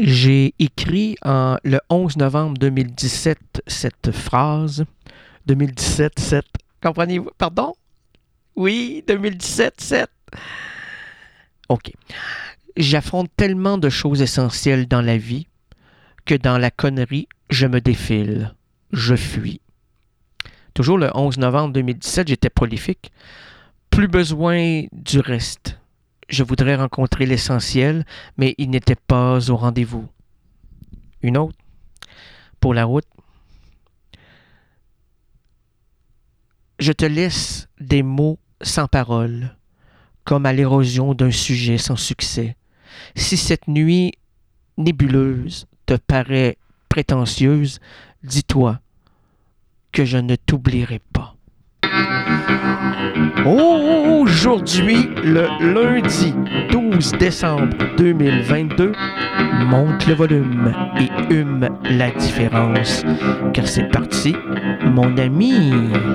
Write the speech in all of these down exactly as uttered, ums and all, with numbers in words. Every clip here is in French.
J'ai écrit en, le onze novembre deux mille dix-sept cette phrase. deux mille dix-sept, sept. Comprenez-vous? Pardon? Oui, deux mille dix-sept, sept. OK. J'affronte tellement de choses essentielles dans la vie que dans la connerie, je me défile. Je fuis. Toujours le onze novembre deux mille dix-sept, j'étais prolifique. Plus besoin du reste. Je voudrais rencontrer l'essentiel, mais il n'était pas au rendez-vous. Une autre, pour la route. Je te laisse des mots sans parole, comme à l'érosion d'un sujet sans succès. Si cette nuit nébuleuse te paraît prétentieuse, dis-toi que je ne t'oublierai pas. Aujourd'hui, le lundi douze décembre deux mille vingt-deux, monte le volume et hume la différence, car c'est parti, mon ami.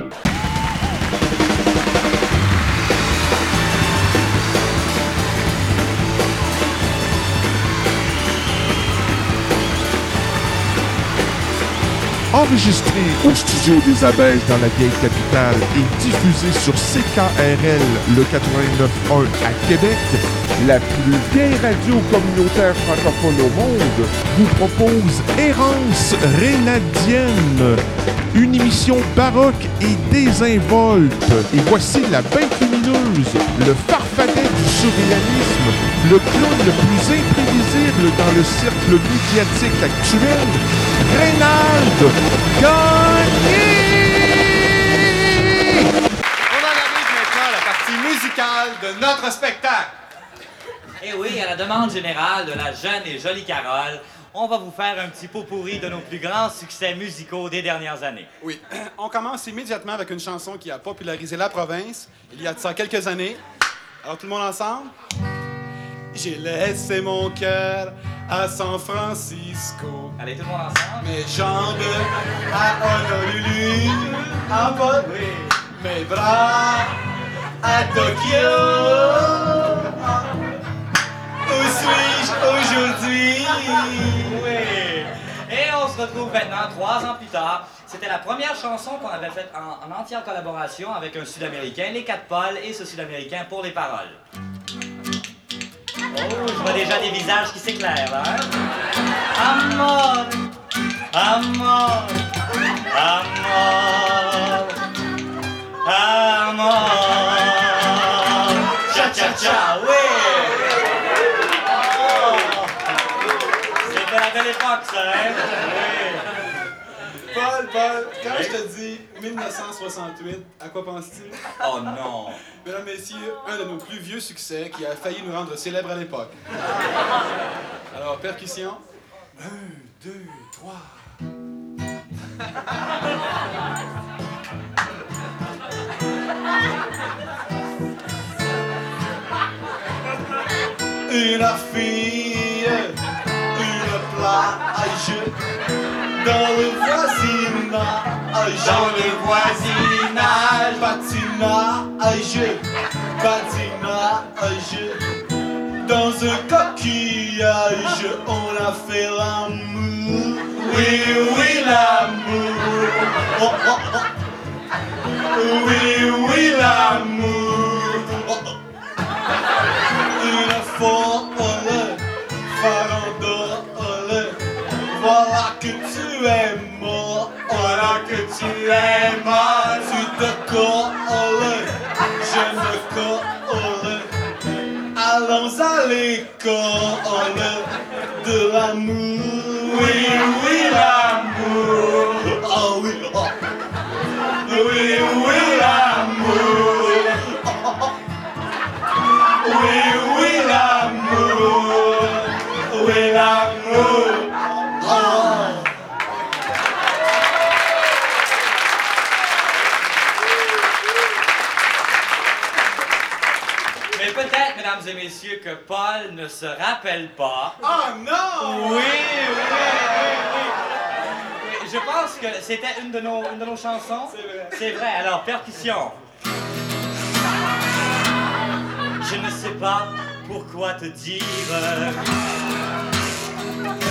Enregistré au studio des Abeilles dans la vieille capitale et diffusé sur C K R L, le quatre-vingt-neuf point un à Québec, la plus vieille radio communautaire francophone au monde, vous propose Errance Rénadienne, une émission baroque et désinvolte. Et voici la bête lumineuse, le farfadet du surréalisme, le clown le plus imprévisible dans le cercle médiatique actuel, Reynald Gagné! On en arrive maintenant à la partie musicale de notre spectacle. Et oui, à la demande générale de la jeune et jolie Carole, on va vous faire un petit pot pourri de nos plus grands succès musicaux des dernières années. Oui, on commence immédiatement avec une chanson qui a popularisé la province il y a de ça quelques années. Alors tout le monde ensemble? J'ai laissé mon cœur à San Francisco. Allez, tout le monde ensemble. Mes jambes à Honolulu, à Broadway. Mes bras à Tokyo. Où suis-je aujourd'hui? Oui. Et on se retrouve maintenant, trois ans plus tard. C'était la première chanson qu'on avait faite en, en entière collaboration avec un Sud-Américain, les Quatre Pôles, et ce Sud-Américain pour les paroles. Oh, je vois déjà des visages qui s'éclairent, hein? Amor, amor, amor, amor. Cha-cha-cha, oui! Oh. C'était la belle époque, ça, hein? Oui. Paul, Paul, quand je te dis dix-neuf cent soixante-huit, à quoi penses-tu? Oh non! Mesdames, Messieurs, un de nos plus vieux succès qui a failli nous rendre célèbres à l'époque. Alors, percussion. Un, deux, trois. Une fille, une plage, dans le voisinage, Dans le voisinage, patinage, patinage, dans un coquillage, on a fait l'amour. Oui, oui, l'amour. Oh, oh, oh. Oui, oui, l'amour. Oh, oh. Une folle farandole, voilà que tu es mort, voilà que tu es mort. Tu te colles, je me colle, allons à l'école de l'amour. Oui, oui, l'amour. Oh oui, oh. Oui, oui, l'amour. Oh, oh, oh. Oui, oui, l'amour. Oui, l'amour. Oh. Mais peut-être, mesdames et messieurs, que Paul ne se rappelle pas. Oh non! Oui, oui, oui, oui, oui. Je pense que c'était une de nos, une de nos chansons. C'est vrai. C'est vrai. Alors, percussion. Je ne sais pas pourquoi te dire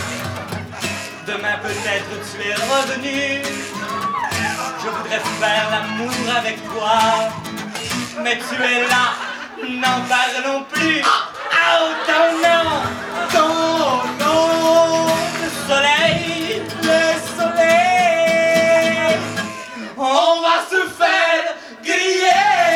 Demain peut-être tu es revenu. Je voudrais faire l'amour avec toi, mais tu es là, n'en parlons plus. Oh ton nom, ton nom, le soleil, le soleil. On va se faire griller.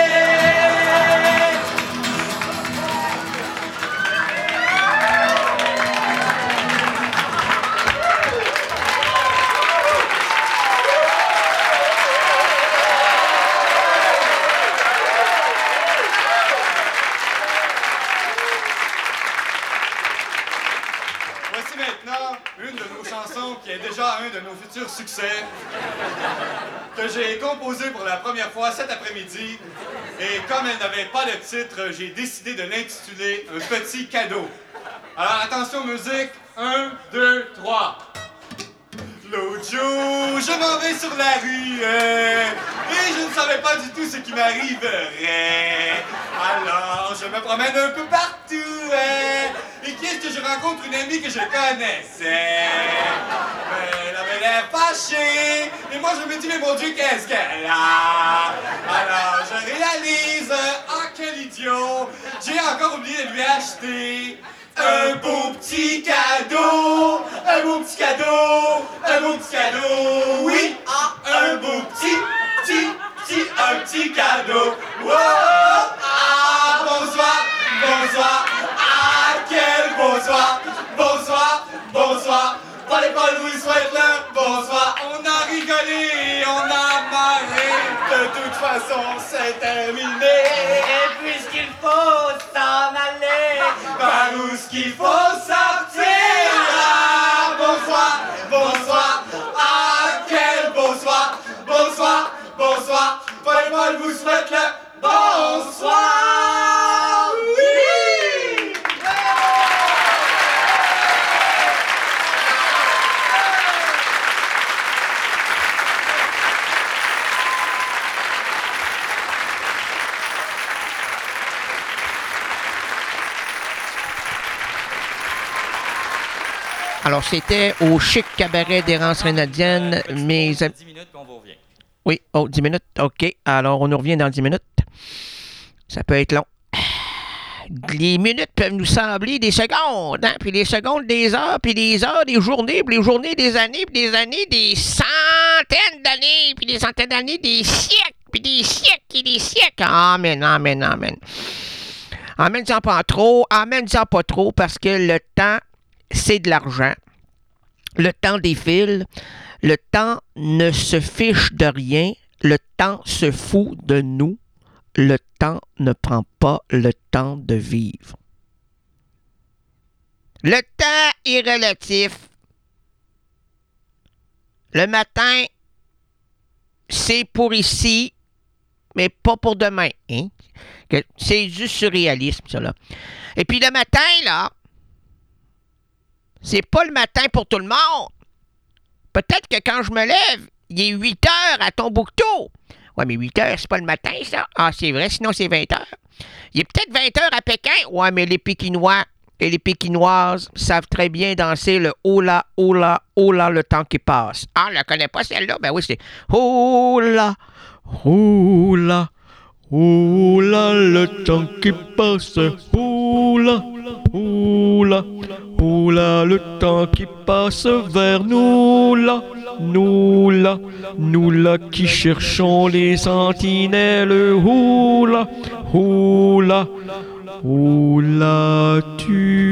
Voici maintenant une de nos chansons qui est déjà un de nos futurs succès, que j'ai composée pour la première fois cet après-midi. Et comme elle n'avait pas de titre, j'ai décidé de l'intituler « Un petit cadeau ». Alors attention musique, un, deux, trois. L'autre jour, je m'en vais sur la rue euh, et je ne savais pas du tout ce qui m'arriverait. Alors, je me promène un peu partout euh, et qu'est-ce que je rencontre une amie que je connaissais. Euh, elle avait l'air fâchée et moi je me dis, mais mon Dieu, qu'est-ce qu'elle a? Alors, je réalise, euh, ah, quel idiot, j'ai encore oublié de lui acheter un beau petit cadeau, un beau petit cadeau, un beau petit cadeau, oui, ah, un beau petit, petit, petit, un petit cadeau. Wow, ah, bonsoir, bonsoir, ah, quel bonsoir, bonsoir, bonsoir, Paul et Paul vous souhaitent le bonsoir. On a rigolé, on a marré, de toute façon c'est terminé. Et puisqu'il faut s'en aller, Par où ce qu'il faut sortir. Ah, bonsoir, bonsoir, ah, quel bonsoir, bonsoir, bonsoir, Paul et Paul vous souhaite le bonsoir. Oui! Alors, c'était au chic cabaret d'Errance Rénadienne. Euh, Mes amis. dix minutes, puis on vous revient. Oui, oh, dix minutes. OK. Alors, on nous revient dans dix minutes. Ça peut être long. Les minutes peuvent nous sembler des secondes, hein? Puis les secondes des heures, puis les heures des journées, puis les journées des années, puis des années des centaines d'années, puis des centaines d'années des siècles, puis des siècles et des siècles. Amen, amen, amen. Amen-en pas trop, amen-en pas trop, parce que le temps, c'est de l'argent. Le temps défile. Le temps ne se fiche de rien. Le temps se fout de nous. Le temps ne prend pas le temps de vivre. Le temps est relatif. Le matin, c'est pour ici, mais pas pour demain. Hein? C'est du surréalisme, ça, là. Et puis le matin, là, c'est pas le matin pour tout le monde. Peut-être que quand je me lève, il est huit heures à Tombouctou. Ouais, mais huit heures, c'est pas le matin, ça. Ah, c'est vrai, sinon c'est vingt heures. Il est peut-être vingt heures à Pékin. Ouais, mais les Pékinois et les Pékinoises savent très bien danser le hola, hola, hola, le temps qui passe. Ah, on la connaît pas celle-là? Ben oui, c'est hola, hola, hola, le temps qui passe. Hola, hola, hola, le temps qui passe vers nous là. Nous là, nous là qui cherchons les sentinelles. Oula, oula, où l'as-tu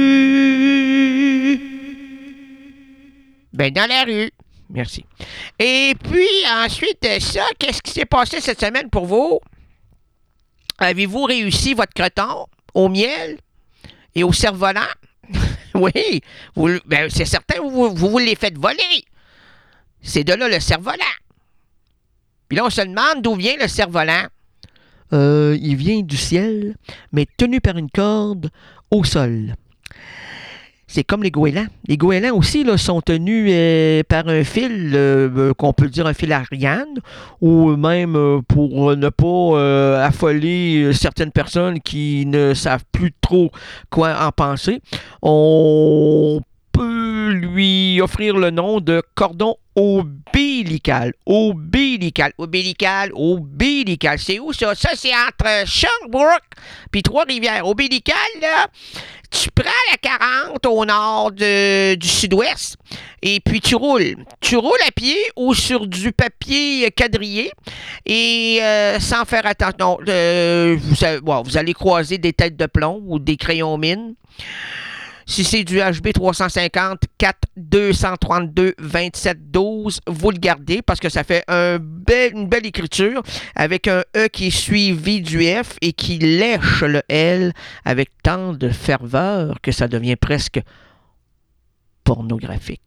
vu? Ben, dans la rue. Merci. Et puis, ensuite de ça, qu'est-ce qui s'est passé cette semaine pour vous? Avez-vous réussi votre croton au miel et au cerf-volant? Oui, vous, ben, c'est certain, vous, vous vous les faites voler. C'est de là le cerf-volant. Puis là, on se demande d'où vient le cerf-volant. Euh, il vient du ciel, mais tenu par une corde au sol. C'est comme les goélands. Les goélands aussi là, sont tenus euh, par un fil, euh, qu'on peut dire un fil Ariane, ou même euh, pour ne pas euh, affoler certaines personnes qui ne savent plus trop quoi en penser. On peut lui lui offrir le nom de cordon ombilical. Ombilical, ombilical, ombilical. C'est où ça? Ça, c'est entre Sherbrooke puis Trois-Rivières. Ombilical, là, tu prends la quarante au nord de, du sud-ouest et puis tu roules. Tu roules à pied ou sur du papier quadrillé et euh, sans faire attention. Euh, vous, bon, vous allez croiser des têtes de plomb ou des crayons mine. Si c'est du H B trois cent cinquante, quatre deux cent trente-deux, vingt-sept douze, vous le gardez parce que ça fait un bel, une belle écriture avec un E qui est suivi du F et qui lèche le L avec tant de ferveur que ça devient presque pornographique.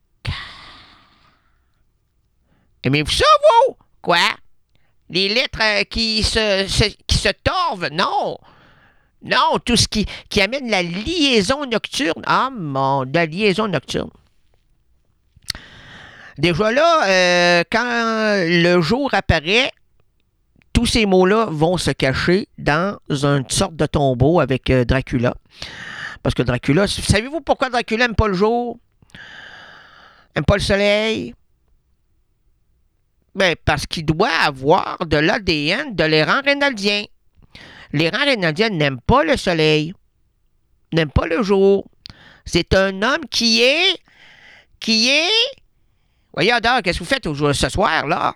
Aimez-vous ça, vous? Quoi? Les lettres euh, qui, se, se, qui se torvent? Non! Non, tout ce qui, qui amène la liaison nocturne. Ah, mon, la liaison nocturne. Déjà là, euh, quand le jour apparaît, tous ces mots-là vont se cacher dans une sorte de tombeau avec euh, Dracula. Parce que Dracula, savez-vous pourquoi Dracula n'aime pas le jour? N'aime pas le soleil? Ben, parce qu'il doit avoir de l'A D N de l'errant rénaldien. Les rangs rénaldiens n'aiment pas le soleil, n'aiment pas le jour. C'est un homme qui est... qui est... Voyez, Adore, qu'est-ce que vous faites aujourd'hui, ce soir, là?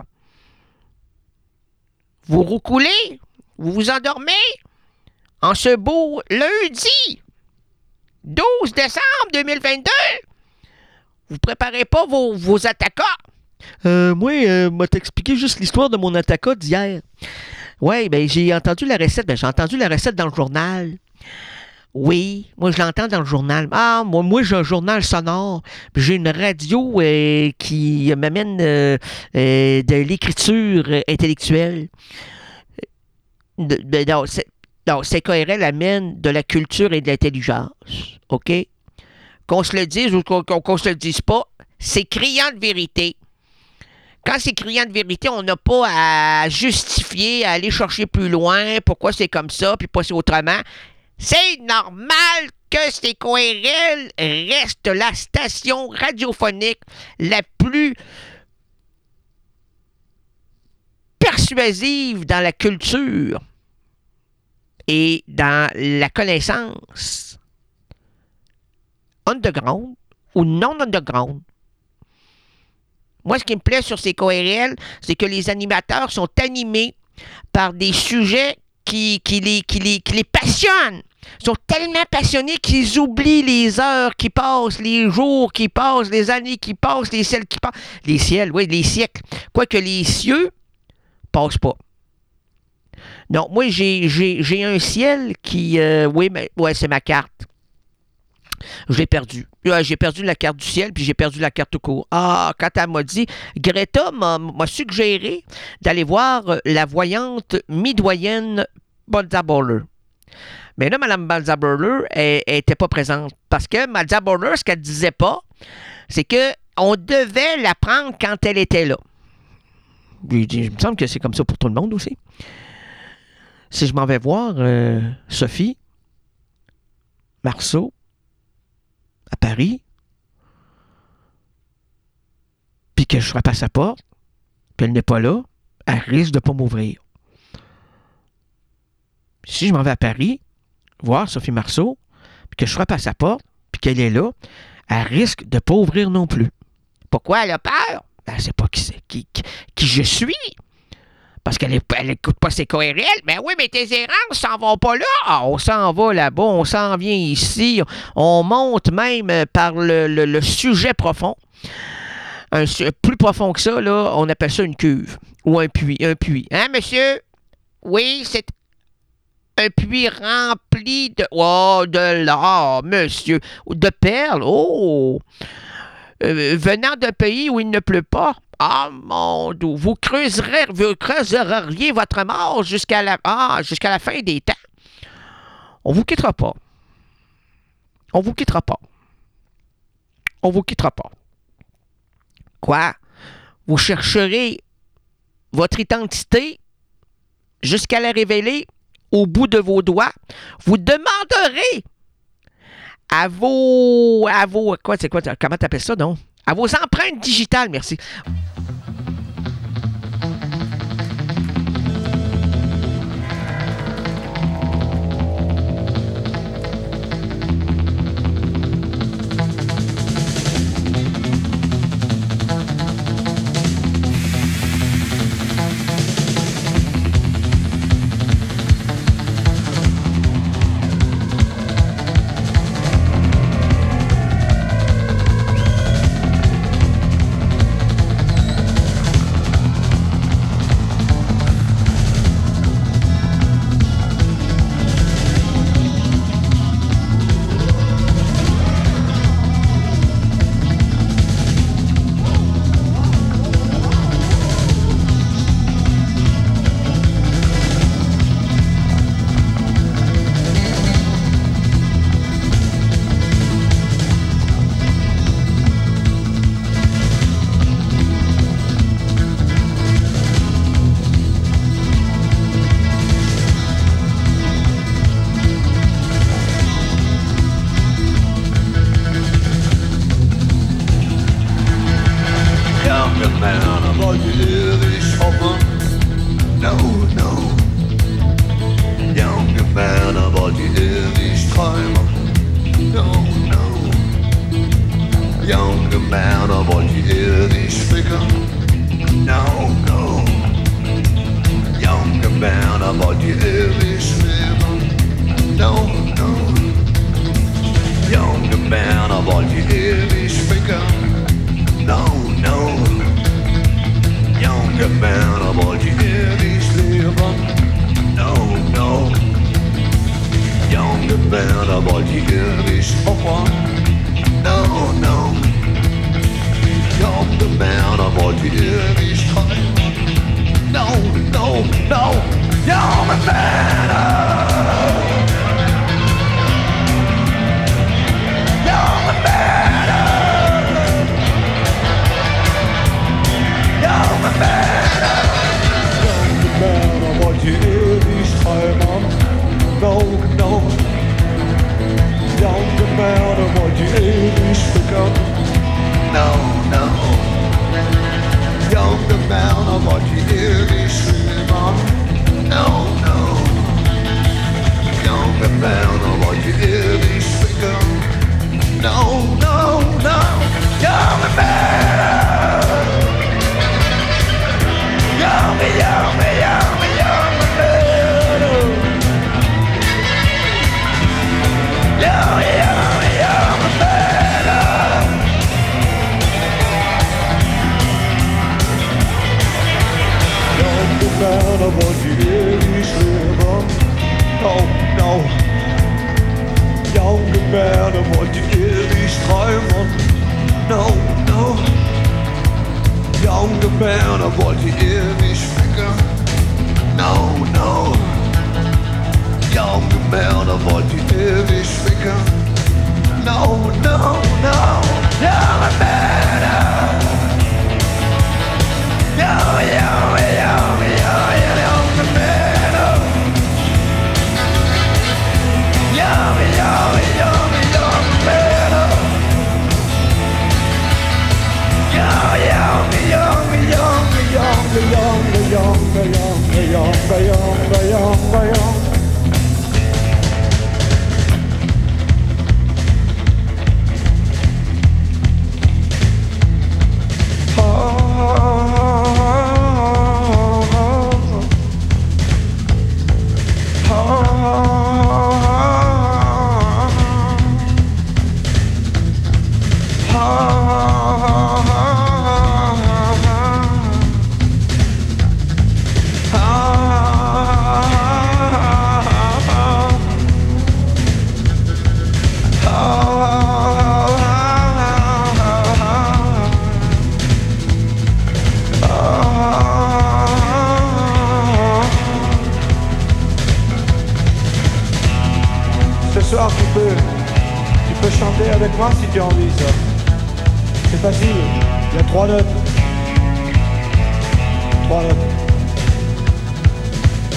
Vous roucoulez? Vous vous endormez? En ce beau lundi, douze décembre deux mille vingt-deux, vous préparez pas vos, vos attaquas? Euh, moi, euh, moi t'expliquer juste l'histoire de mon attaquat d'hier. Oui, ben j'ai entendu la recette. Ben, j'ai entendu la recette dans le journal. Oui, moi je l'entends dans le journal. Ah, moi, moi j'ai un journal sonore. Puis j'ai une radio euh, qui m'amène euh, euh, de l'écriture intellectuelle. De, de, non, c'est, non, C K R L amène de la culture et de l'intelligence. OK? Qu'on se le dise ou qu'on, qu'on se le dise pas, c'est criant de vérité. Quand c'est criant de vérité, on n'a pas à justifier, à aller chercher plus loin, pourquoi c'est comme ça, puis pas c'est autrement. C'est normal que C K R L reste la station radiophonique la plus persuasive dans la culture et dans la connaissance underground ou non underground. Moi, ce qui me plaît sur C K R L, c'est que les animateurs sont animés par des sujets qui, qui, les, qui, les, qui les passionnent. Ils sont tellement passionnés qu'ils oublient les heures qui passent, les jours qui passent, les années qui passent, les ciels qui passent. Les ciels, oui, les siècles. Quoique les cieux passent pas. Non, moi, j'ai, j'ai, j'ai un ciel qui... Euh, oui, mais ouais, c'est ma carte. Je l'ai perdu. Ouais, j'ai perdu la carte du ciel, puis j'ai perdu la carte tout court. Ah, quand elle m'a dit, Greta m'a, m'a suggéré d'aller voir la voyante mitoyenne Balzaboller. Mais là, Mme Balzaboller, elle n'était pas présente. Parce que Balzaboller, ce qu'elle ne disait pas, c'est qu'on devait la prendre quand elle était là. Il dit, il me semble que c'est comme ça pour tout le monde aussi. Si je m'en vais voir euh, Sophie Marceau à Paris, puis que je frappe à sa porte, puis elle n'est pas là, elle risque de ne pas m'ouvrir. Si je m'en vais à Paris, voir Sophie Marceau, puis que je frappe à sa porte, puis qu'elle est là, elle risque de ne pas ouvrir non plus. Pourquoi elle a peur? Ben, elle ne sait pas qui, c'est, qui, qui, qui je suis. Parce qu'elle n'écoute pas C K R L. Ben oui, mais tes errances s'en vont pas là. Ah, on s'en va là-bas, on s'en vient ici. On monte même par le, le, le sujet profond. Un, plus profond que ça, là, on appelle ça une cuve. Ou un puits. Un puits. Hein, monsieur? Oui, c'est un puits rempli de... Oh, de l'or, monsieur. De perles. Oh! Euh, venant d'un pays où il ne pleut pas. Ah, mon Dieu, vous creuserez, vous creuseriez votre mort jusqu'à la, ah, jusqu'à la fin des temps. On vous quittera pas. On vous quittera pas. On vous quittera pas. Quoi? Vous chercherez votre identité jusqu'à la révéler au bout de vos doigts. Vous demanderez à vos... À vos... Quoi, c'est quoi? Comment t'appelles ça, non? À vos empreintes digitales, merci.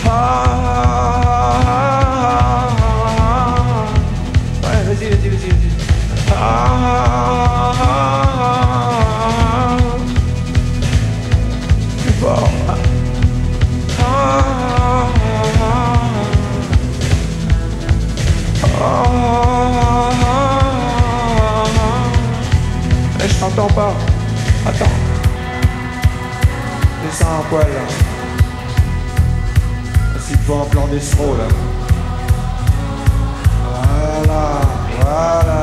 Vas-y, vas-y, vas-y. Ah, plus fort. Ah, ah, mais je t'entends pas. Attends. Descends en poil là. Assis-toi en plan d'estro là. Voilà, voilà.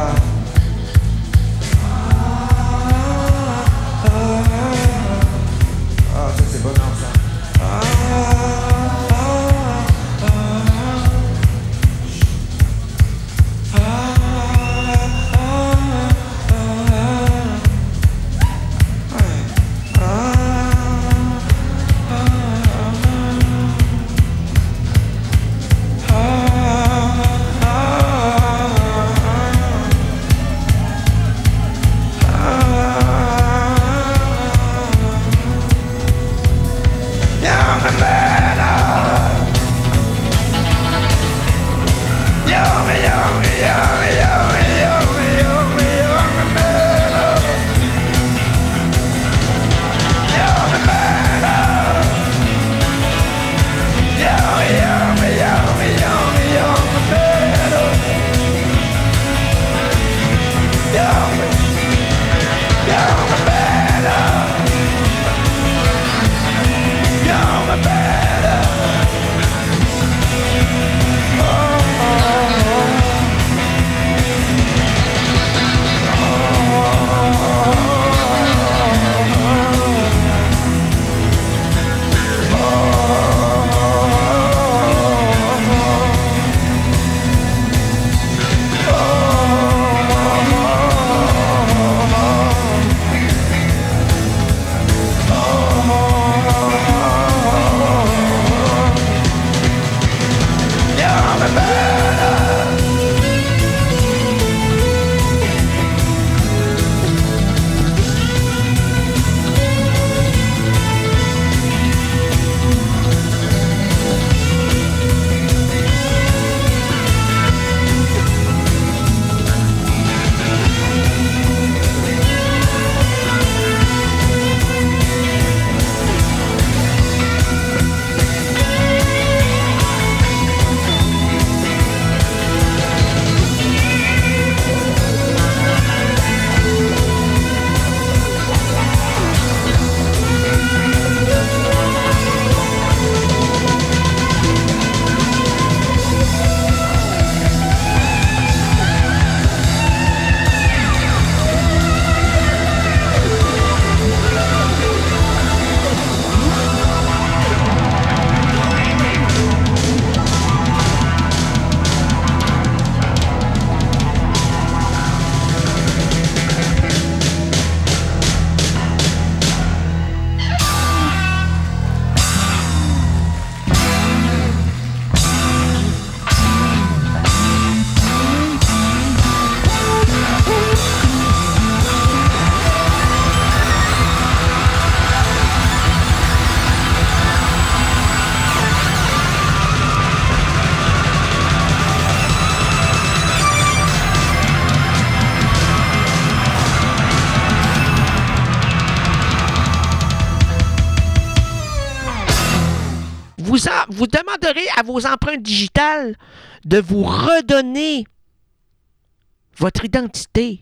Ah, ça c'est bonheur ça. Ah, ah, ah, ah, vous, en, vous demanderez à vos empreintes digitales de vous redonner votre identité.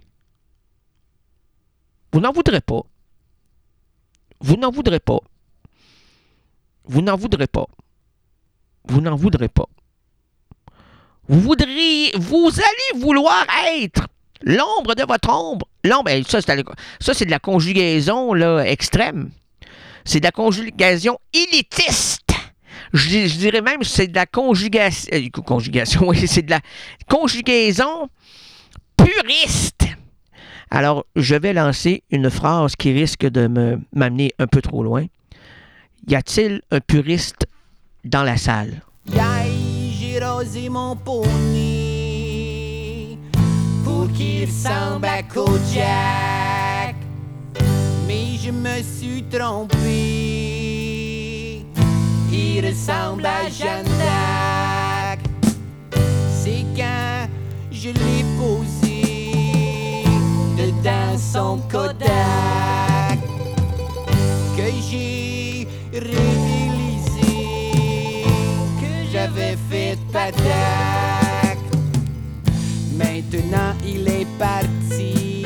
Vous n'en voudrez pas. Vous n'en voudrez pas. Vous n'en voudrez pas. Vous n'en voudrez pas. Vous voudriez, vous allez vouloir être l'ombre de votre ombre. L'ombre, ça, c'est, ça, c'est de la conjugaison là, extrême. C'est de la conjugaison élitiste. Je, je dirais même que c'est de la conjugation. Euh, conjugation, oui, c'est de la conjugaison puriste. Alors, je vais lancer une phrase qui risque de me, m'amener un peu trop loin. Y a-t-il un puriste dans la salle? Yay, j'ai rasé mon poney pour qu'il ressemble à Kojak, mais je me suis trompé, il ressemble à Jeanne d'Arc. C'est quand je l'ai posé dans son Kodak que j'ai réalisé que j'avais fait patac. Maintenant il est parti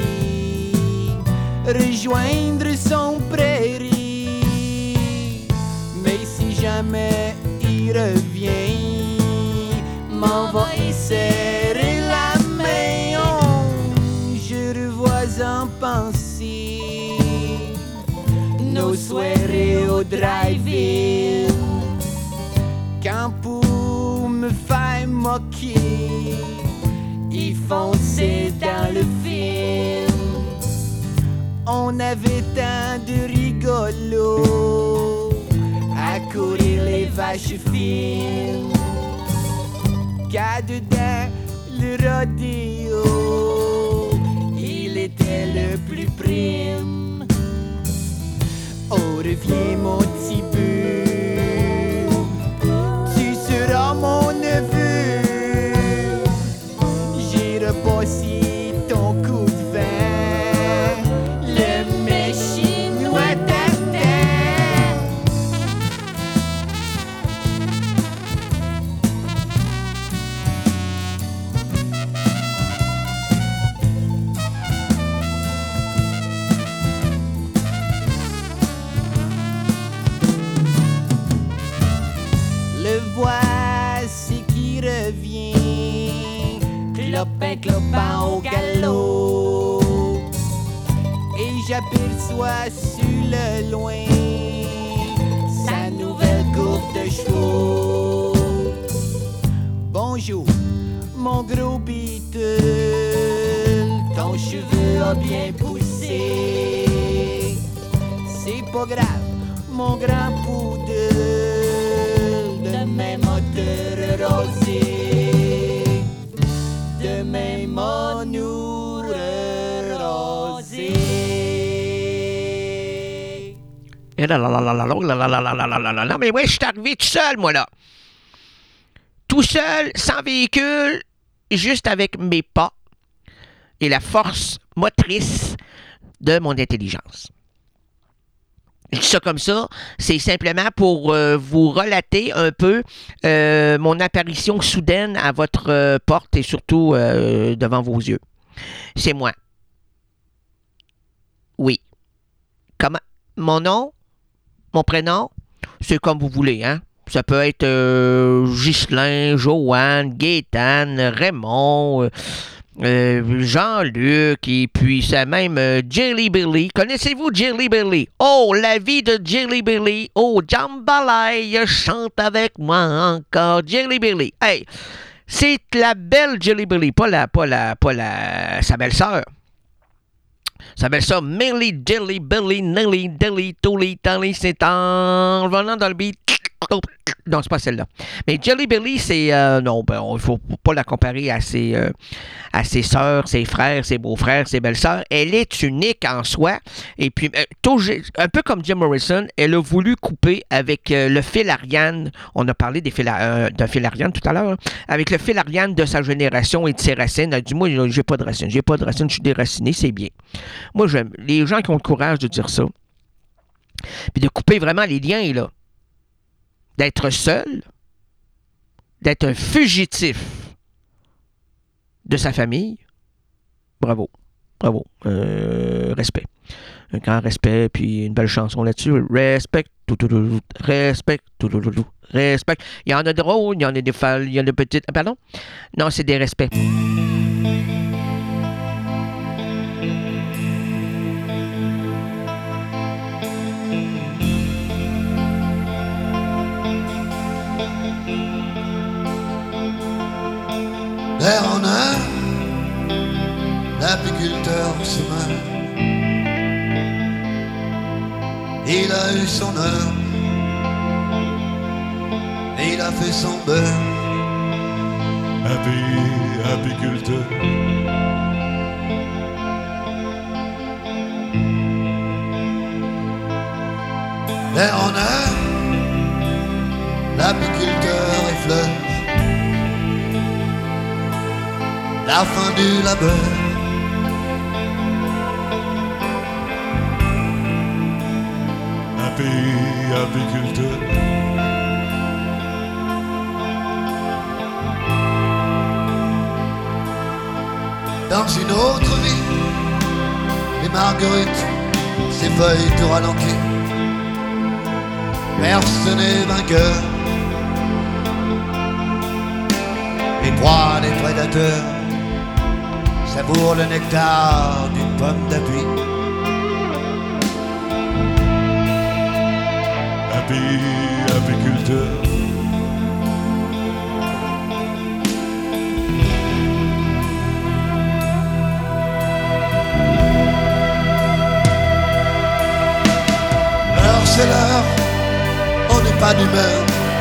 rejoindre son prairie. Mais si jamais il revient, m'en va y serrer la main. Je revois en pensée nos soirées au drive-in, quand pour me faire moquer ils fonçaient dans le film. On avait tant de rigolos à courir les vaches fines, qu'à dedans le rodéo il était le plus prime. Oh, reviens mon petit peu, tu seras mon neveu. J'ai repassé ton coup de vin, le mets chinois t'attend. Le voici qui revient, clopin clopin au galop, et j'aperçois sur le loin sa nouvelle course de chevaux. Bonjour mon gros Beatle, ton cheveu a bien poussé. C'est pas grave mon grand poodle, demain m'a te rasé, demain m'a nous rasé. Et là, là, là, là, là, là, là, là, là, là, là, là, là. Non, mais moi, je suis arrivé tout seul, moi, là. Tout seul, sans véhicule, juste avec mes pas et la force motrice de mon intelligence. Je dis ça comme ça, c'est simplement pour euh, vous relater un peu euh, mon apparition soudaine à votre euh, porte et surtout euh, devant vos yeux. C'est moi. Oui. Comment? Mon nom? Mon prénom? C'est comme vous voulez, hein? Ça peut être euh, Ghislain, Joanne, Gaétane, Raymond... Euh, Euh, Jean-Luc, et puis ça même euh, Jelly Billy. Connaissez-vous Jelly Billy? Oh, la vie de Jelly Billy. Oh, Jambalaya chante avec moi encore. Jelly Billy. Hey, c'est la belle Jelly Billy, pas la, pas la, pas la, sa belle-sœur. Sa belle-sœur, Millie Jelly Billy, Nelly, Dilly, Tolly, Tally, c'est en venant dans le beat. Non, c'est pas celle-là. Mais Jelly Billy, c'est... Euh, non, ben, il ne faut pas la comparer à ses, euh, à ses sœurs, ses frères, ses beaux-frères, ses belles-sœurs. Elle est unique en soi. Et puis, euh, tout, un peu comme Jim Morrison, elle a voulu couper avec euh, le fil Ariane. On a parlé des fil, euh, d'un fil Ariane tout à l'heure. Hein, avec le fil Ariane de sa génération et de ses racines. Elle a dit, moi, j'ai pas de racines. J'ai pas de racines, je suis déraciné, c'est bien. Moi, j'aime les gens qui ont le courage de dire ça. Puis de couper vraiment les liens, là. D'être seul, d'être un fugitif de sa famille. Bravo, bravo, euh, respect. Un grand respect, puis une belle chanson là-dessus. Respect, tout, tout, tout, respect, tout, tout, tout, respect. Il y en a de drôles, il y en a des folles, il y en a de petites. Pardon? Non, c'est des respects. L'air en un, l'apiculteur se meurt. Il a eu son heure, et il a fait son beurre. Api, apiculteur. L'air en un, l'apiculteur effleure la fin du labeur. apiculteur. Dans une autre vie, les marguerites, ces feuilles tout ralenti. Personne n'est vainqueur. Les proies des prédateurs savourent le nectar d'une pomme d'api. Api, apiculteur. L'heure c'est l'heure, on n'est pas d'humeur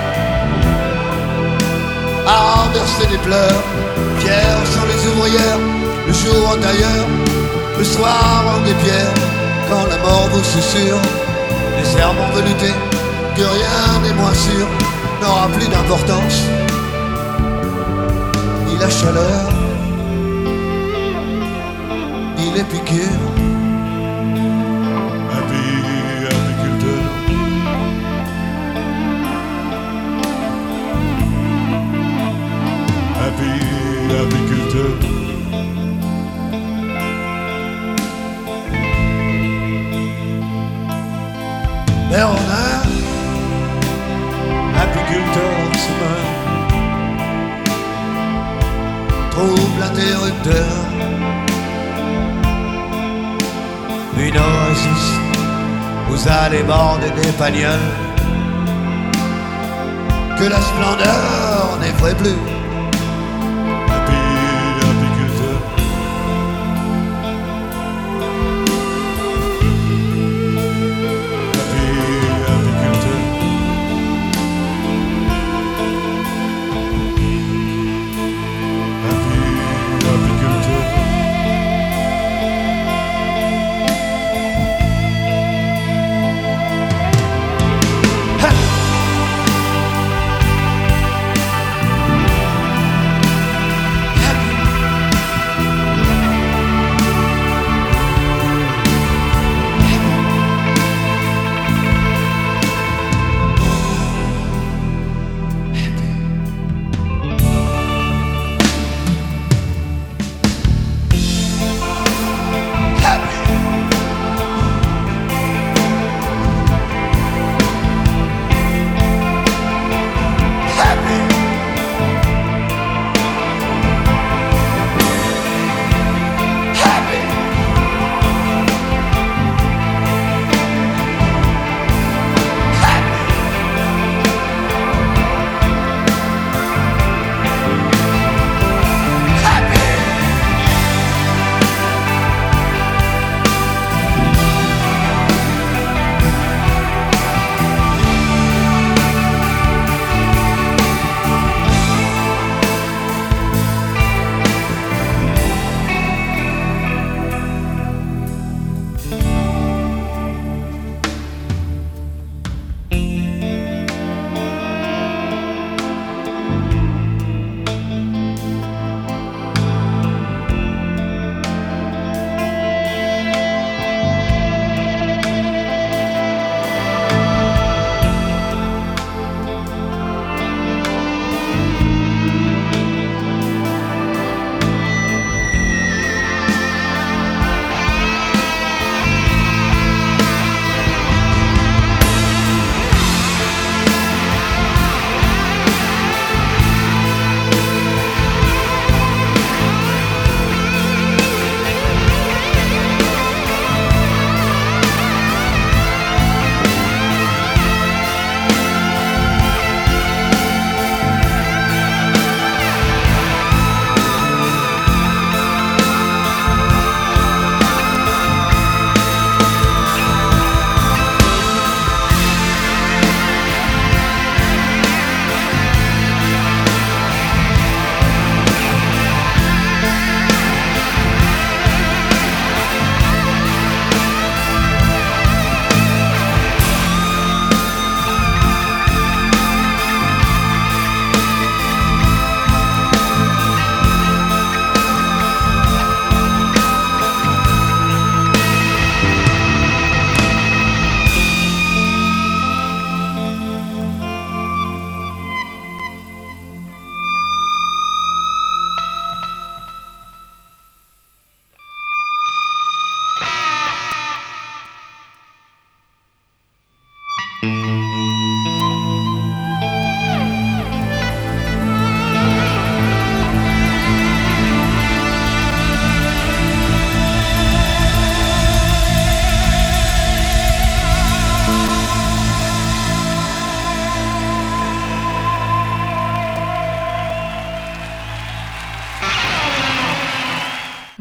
à verser des pleurs. Fiers sont les ouvrières, le jour en tailleur, le soir en guépière. Quand la mort vous susurre, les serments veloutés, que rien n'est moins sûr, n'aura plus d'importance, ni la chaleur, ni les piqûres. Api, apiculteur. Api, apiculteur. Mais on a apiculteur se meurt, trouble interrupteur, une oasis aux allées bordes des pagnols, que la splendeur n'effraie plus. Api, apiculteur. Api, apiculteur. Api, apiculteur. Ha!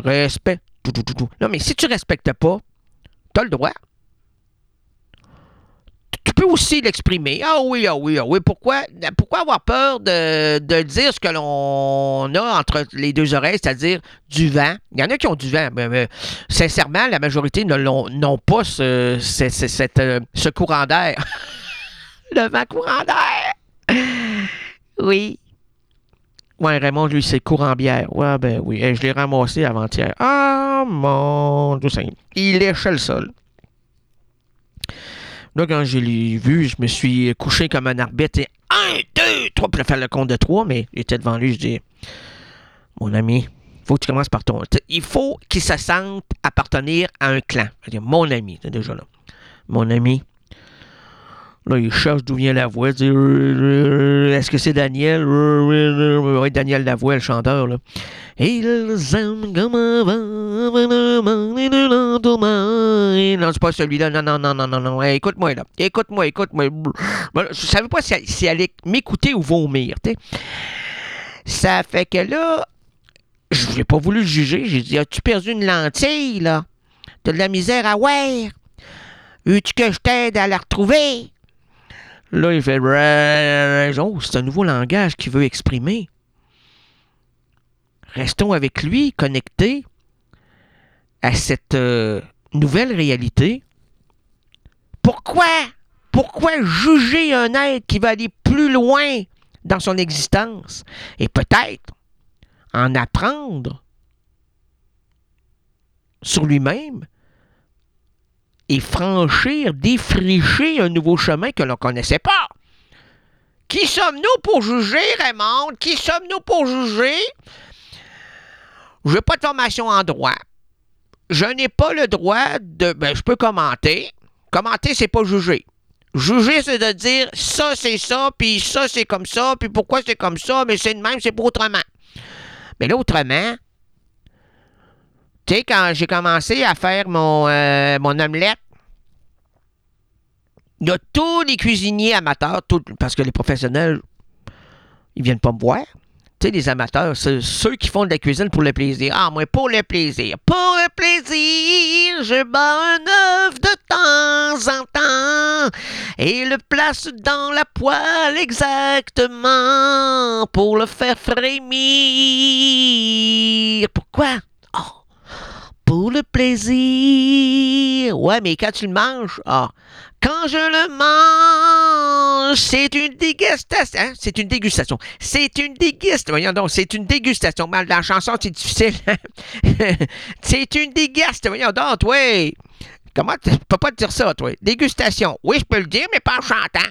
Respect. Tout, tout, tout, tout. Non, mais si tu respectes pas, tu as le droit. Tu peux aussi l'exprimer. Ah oui, ah oui, ah oui. Pourquoi, pourquoi avoir peur de, de dire ce que l'on a entre les deux oreilles, c'est-à-dire du vent? Il y en a qui ont du vent, mais, mais sincèrement, la majorité ne l'ont, n'ont pas ce, ce, ce, cette, ce courant d'air. Le vent courant d'air. Oui. Ouais, Raymond, lui, c'est courant bière. Ouais, ben oui. Et je l'ai ramassé avant-hier. Ah, mon Dieu Seigneur. Il léchait le sol. Là, quand je l'ai vu, je me suis couché comme un arbitre. Et un, deux, trois, puis faire le compte de trois, mais j'étais devant lui, je dis, mon ami, il faut que tu commences par ton... Il faut qu'il se sente appartenir à un clan. Je dis, mon ami, c'est déjà là. Mon ami. Là, il cherche d'où vient la voix. Il dit, est-ce que c'est Daniel? Oui, Daniel Lavoie, le chanteur, là. Ils aiment comme avant, non, c'est pas celui-là. Non, non, non, non, non, non. Hey, écoute-moi, là. Écoute-moi, écoute-moi. Je ne savais pas si, si elle allait m'écouter ou vomir, tu sais. Ça fait que là, je n'ai pas voulu le juger. J'ai dit, as-tu perdu une lentille, là? T'as de la misère à voir? Veux-tu que je t'aide à la retrouver? Là, il fait, oh, c'est un nouveau langage qu'il veut exprimer. Restons avec lui, connectés à cette euh, nouvelle réalité. Pourquoi? Pourquoi juger un être qui va aller plus loin dans son existence et peut-être en apprendre sur lui-même et franchir, défricher un nouveau chemin que l'on ne connaissait pas? Qui sommes-nous pour juger, Raymond? Qui sommes-nous pour juger? Je n'ai pas de formation en droit. Je n'ai pas le droit de... Ben, je peux commenter. Commenter, c'est pas juger. Juger, c'est de dire ça, c'est ça, puis ça, c'est comme ça, puis pourquoi c'est comme ça, mais c'est de même, c'est pas autrement. Mais là, autrement, tu sais, quand j'ai commencé à faire mon, euh, mon omelette, il y a tous les cuisiniers amateurs, tout, parce que les professionnels, ils viennent pas me voir. Tu sais, les amateurs, c'est ceux qui font de la cuisine pour le plaisir. Ah, moi, pour le plaisir. Pour le plaisir, je bats un œuf de temps en temps et le place dans la poêle exactement pour le faire frémir. Pourquoi? Oh, pour le plaisir. Ouais, mais quand tu le manges, ah, quand je le mange, c'est une dégustation. Hein? C'est une dégustation. C'est une dégustation. Voyons donc, c'est une dégustation. Mal dans la chanson, c'est difficile. C'est une dégustation. Voyons donc, toi. Comment tu peux pas te dire ça, toi? Dégustation. Oui, je peux le dire, mais pas en chantant.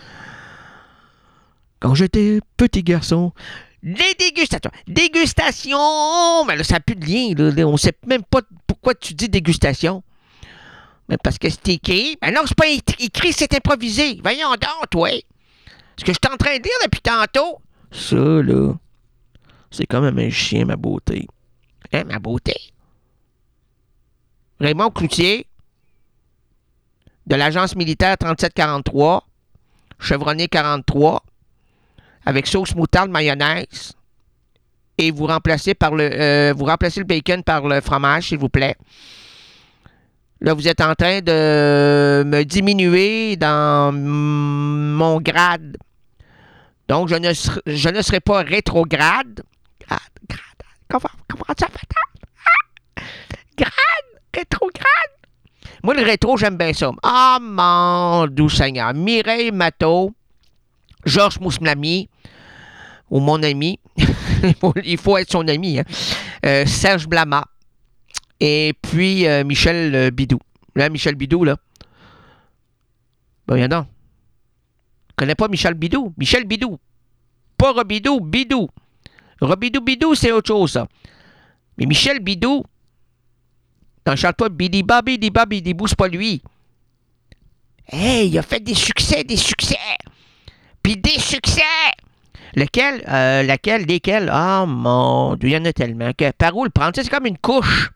Quand j'étais petit garçon. Des dégustations. Dégustation. Mais là, ça n'a plus de lien. Là. On ne sait même pas pourquoi tu dis dégustation. Mais parce que c'est écrit. Ben non, c'est pas écrit, c'est improvisé. Voyons donc, toi. Ce que je suis en train de dire depuis tantôt. Ça, là, c'est comme un magicien, ma beauté. Hein, ma beauté? Raymond Cloutier, de l'agence militaire trente-sept quarante-trois, chevronné quarante-trois, avec sauce moutarde mayonnaise. Et vous remplacez par le, euh, vous remplacez le bacon par le fromage, s'il vous plaît. Là, vous êtes en train de me diminuer dans mon grade. Donc, je ne, ser, je ne serai pas rétrograde. Grade, grade. Comment, comment ça fait? Ah! Grade, rétrograde. Moi, le rétro, j'aime bien ça. Ah, mon doux Seigneur. Mireille Matteau, Georges Mousmelami, ou mon ami. Il faut être son ami. Hein? Euh, Serge Blama. Et puis, euh, Michel euh, Bidou. Là, Michel Bidou, là. Ben, viens donc. Je connais pas Michel Bidou. Michel Bidou. Pas Robidou, Bidou. Robidou, Bidou, c'est autre chose, ça. Mais Michel Bidou, dans chante pas Bidi Babi, Bidi Babi, Bidi Bou, c'est pas lui. Hey, il a fait des succès, des succès. Puis des succès. Lequel, euh, laquelle, lesquels? Ah, oh, mon Dieu, il y en a tellement. Que, par où le prendre? Tu sais, c'est comme une couche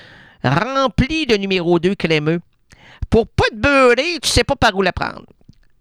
remplie de numéro deux crémeux. Pour pas te beurrer, tu sais pas par où la prendre.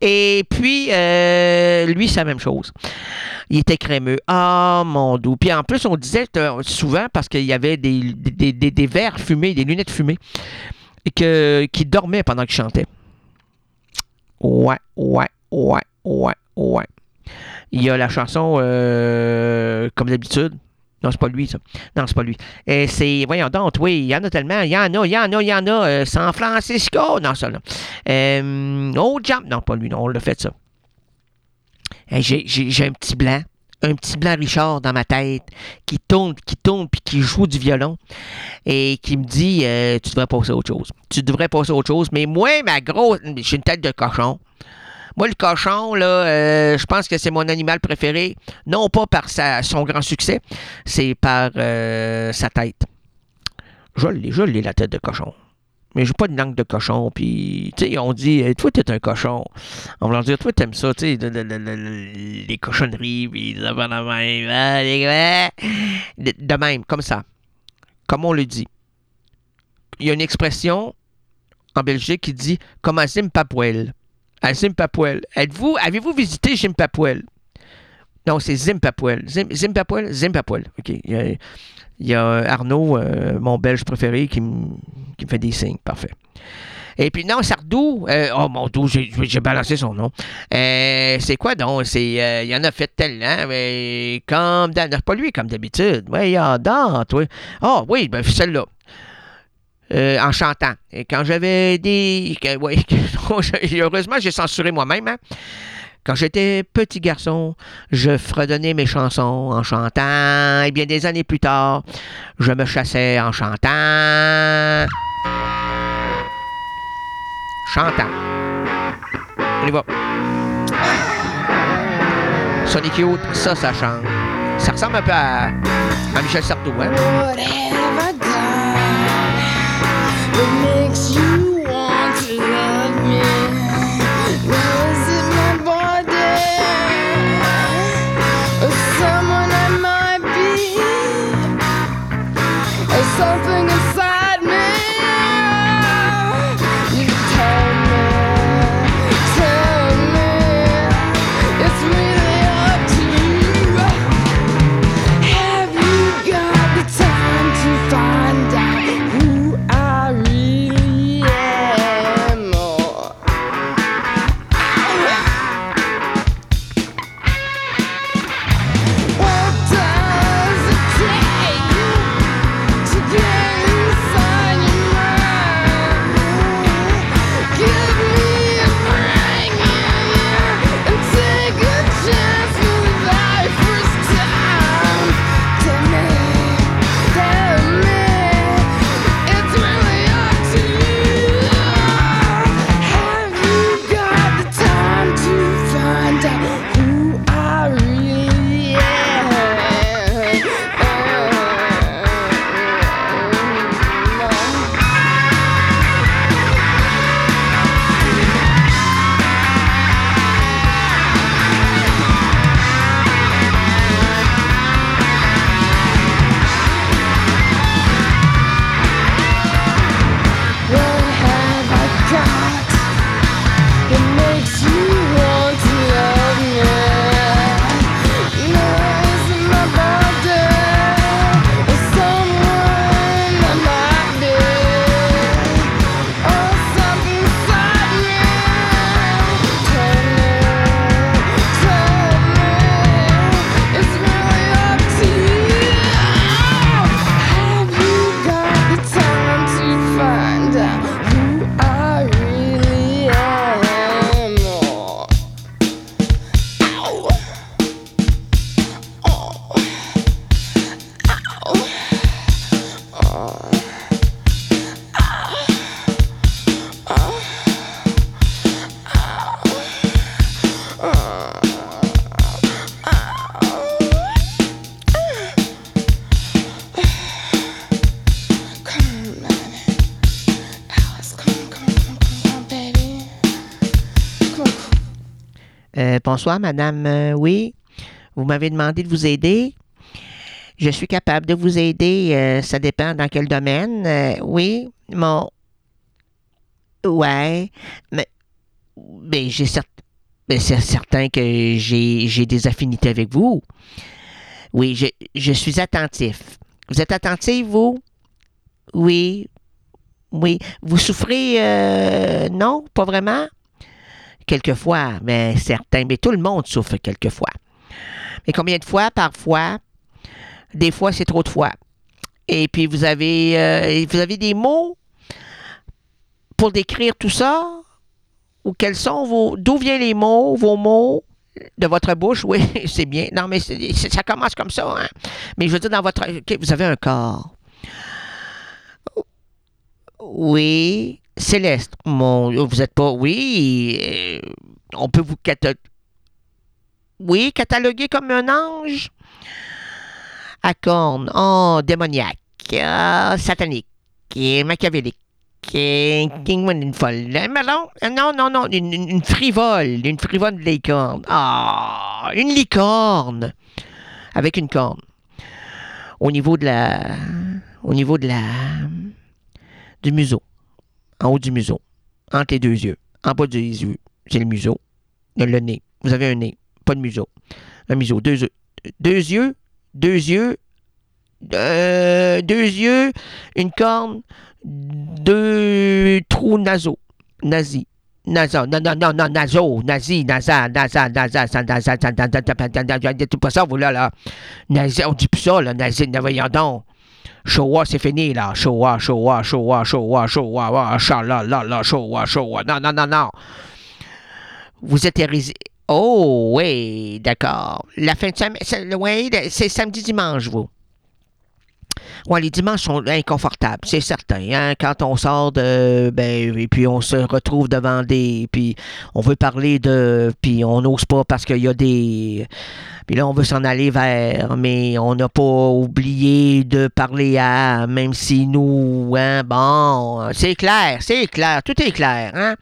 Et puis, euh, lui, c'est la même chose. Il était crémeux. Ah, mon doux. Puis en plus, on disait euh, souvent, parce qu'il y avait des, des, des, des verres fumés, des lunettes fumées, et que, qu'il dormait pendant qu'il chantait. Ouais, ouais, ouais, ouais, ouais. Il y a la chanson euh, Comme d'habitude. Non, c'est pas lui, ça. Non, c'est pas lui. Et c'est, voyons donc, oui, il y en a tellement. Il y en a, il y en a, il y en a. Euh, San Francisco. Non, ça, là. Euh, Old Jump. Non, pas lui, non, on l'a fait, ça. Hey, j'ai, j'ai, j'ai un petit blanc. Un petit blanc Richard dans ma tête qui tourne, qui tourne, puis qui joue du violon et qui me dit euh, tu devrais passer à autre chose. Tu devrais passer à autre chose. Mais moi, ma grosse. J'ai une tête de cochon. Moi, le cochon, là, euh, je pense que c'est mon animal préféré. Non pas par sa, son grand succès, c'est par euh, sa tête. Je l'ai, je l'ai, la tête de cochon. Mais j'ai pas de langue de cochon, puis, tu sais, on dit, toi, t'es un cochon. On va leur dire, toi, t'aimes ça, tu sais, de, de, de, de, les cochonneries, puis les affaires de même, hein, les gars. De, de même, comme ça. Comme on le dit. Il y a une expression en Belgique qui dit, comme à Zimbabwe. À Zimbabwe. Êtes-vous, avez-vous visité Zimbabwe? Non, c'est Zimbabwe. Zim, Zimbabwe? Zimbabwe. OK. Il y a, il y a Arnaud, euh, mon Belge préféré, qui me, qui me fait des signes. Parfait. Et puis, non, Sardou. Euh, oh, mon Dieu, j'ai, j'ai balancé son nom. Euh, c'est quoi donc? C'est, euh, il y en a fait tellement. Mais comme d'habitude. Pas lui, comme d'habitude. Oui, il y a dans, toi. Ah, oh, oui, ben, celle-là. Euh, en chantant. Et quand j'avais des... Que, ouais, heureusement, j'ai censuré moi-même. Hein? Quand j'étais petit garçon, je fredonnais mes chansons en chantant. Et bien des années plus tard, je me chassais en chantant. Chantant. On y va. Sonic Youth, ça, ça chante. Ça ressemble un peu à, à Michel Sardou, hein? What makes you want to love me? Was it my body? Or someone I might be? Or something inside me? You tell me, tell me, it's really up to you. Have you got the time to find out who I really am? Oh. What does it take to get inside your mind? Give me a ring and take a chance for the very first time. Tell me, tell me, it's really up to you. Have you got the time to find out who I really am? What have I got that makes you want to love me? No, is it my body or someone I might be? Or something inside me? Tell me, tell me, it's really up to you. Have you got the time to find out who I really am? Oh. Ow. Oh. Ow. Oh. Come on, baby. Alice, come on, come on, come on, come on, baby. Come on. Euh, bonsoir, madame. Euh, oui, vous m'avez demandé de vous aider. Je suis capable de vous aider. Euh, ça dépend dans quel domaine. Euh, oui, mon... Ouais, mais... Mais j'ai certes... mais c'est certain que j'ai, j'ai des affinités avec vous. Oui, je, je suis attentif. Vous êtes attentif, vous? Oui. Oui. Vous souffrez? Euh, non, pas vraiment? Quelquefois, mais certain. Mais tout le monde souffre quelquefois. Mais combien de fois? Parfois. Des fois, c'est trop de fois. Et puis, vous avez, euh, vous avez des mots pour décrire tout ça? Ou quels sont vos... D'où viennent les mots, vos mots de votre bouche? Oui, c'est bien. Non, mais c'est, ça commence comme ça, hein? Mais je veux dire, dans votre... Okay, vous avez un corps. Oui. Céleste. Mon... Vous n'êtes pas... Oui. Euh, on peut vous cataloguer... Oui, cataloguer comme un ange? À cornes. Oh, démoniaque. Oh, satanique. Machiavélique. Une folle. Mais non, non, non, non, une, une frivole, une frivole de licorne. Ah, oh, une licorne avec une corne. Au niveau de la, au niveau de la, du museau, en haut du museau, entre les deux yeux, en bas des yeux, c'est le museau, le nez. Vous avez un nez, pas de museau, un museau, deux yeux, deux yeux, deux yeux, euh, deux yeux, une corne. Deux trous nasaux. Nazi. Nasa. Non, non, non, non, naso. Nazi. Nasa. Nasa. Nasa. Nasa. Nasa. Nasa. C'est pas ça, vous, là, là. Nazi. On dit plus ça, là. Nazi. Voyons donc. Showa, c'est fini, là. Showa, Showa, Showa, Showa, Showa, Showa, là, là, Showa, Showa. Non, non, non, non. Vous êtes hérisé. Oh, oui, d'accord. La fin de semaine. Oui, c'est samedi-dimanche, vous. Ouais, les dimanches sont inconfortables, c'est certain. Hein? Quand on sort de... Ben, et puis on se retrouve devant des... Puis on veut parler de... Puis on n'ose pas parce qu'il y a des... Puis là, on veut s'en aller vers... Mais on n'a pas oublié de parler à... Même si nous... Hein, bon, c'est clair, c'est clair, tout est clair, hein?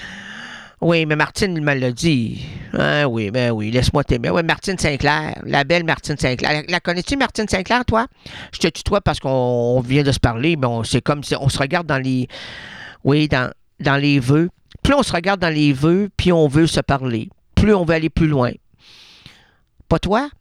Oui, mais Martine me l'a dit. Ah oui, ben oui, laisse-moi t'aimer. Oui, Martine Sinclair, la belle Martine Sinclair. La, la connais-tu, Martine Sinclair, toi? Je te tutoie parce qu'on vient de se parler, mais on, c'est comme si on se regarde dans les... Oui, dans, dans les vœux. Plus on se regarde dans les vœux, puis on veut se parler. Plus on veut aller plus loin. Pas toi?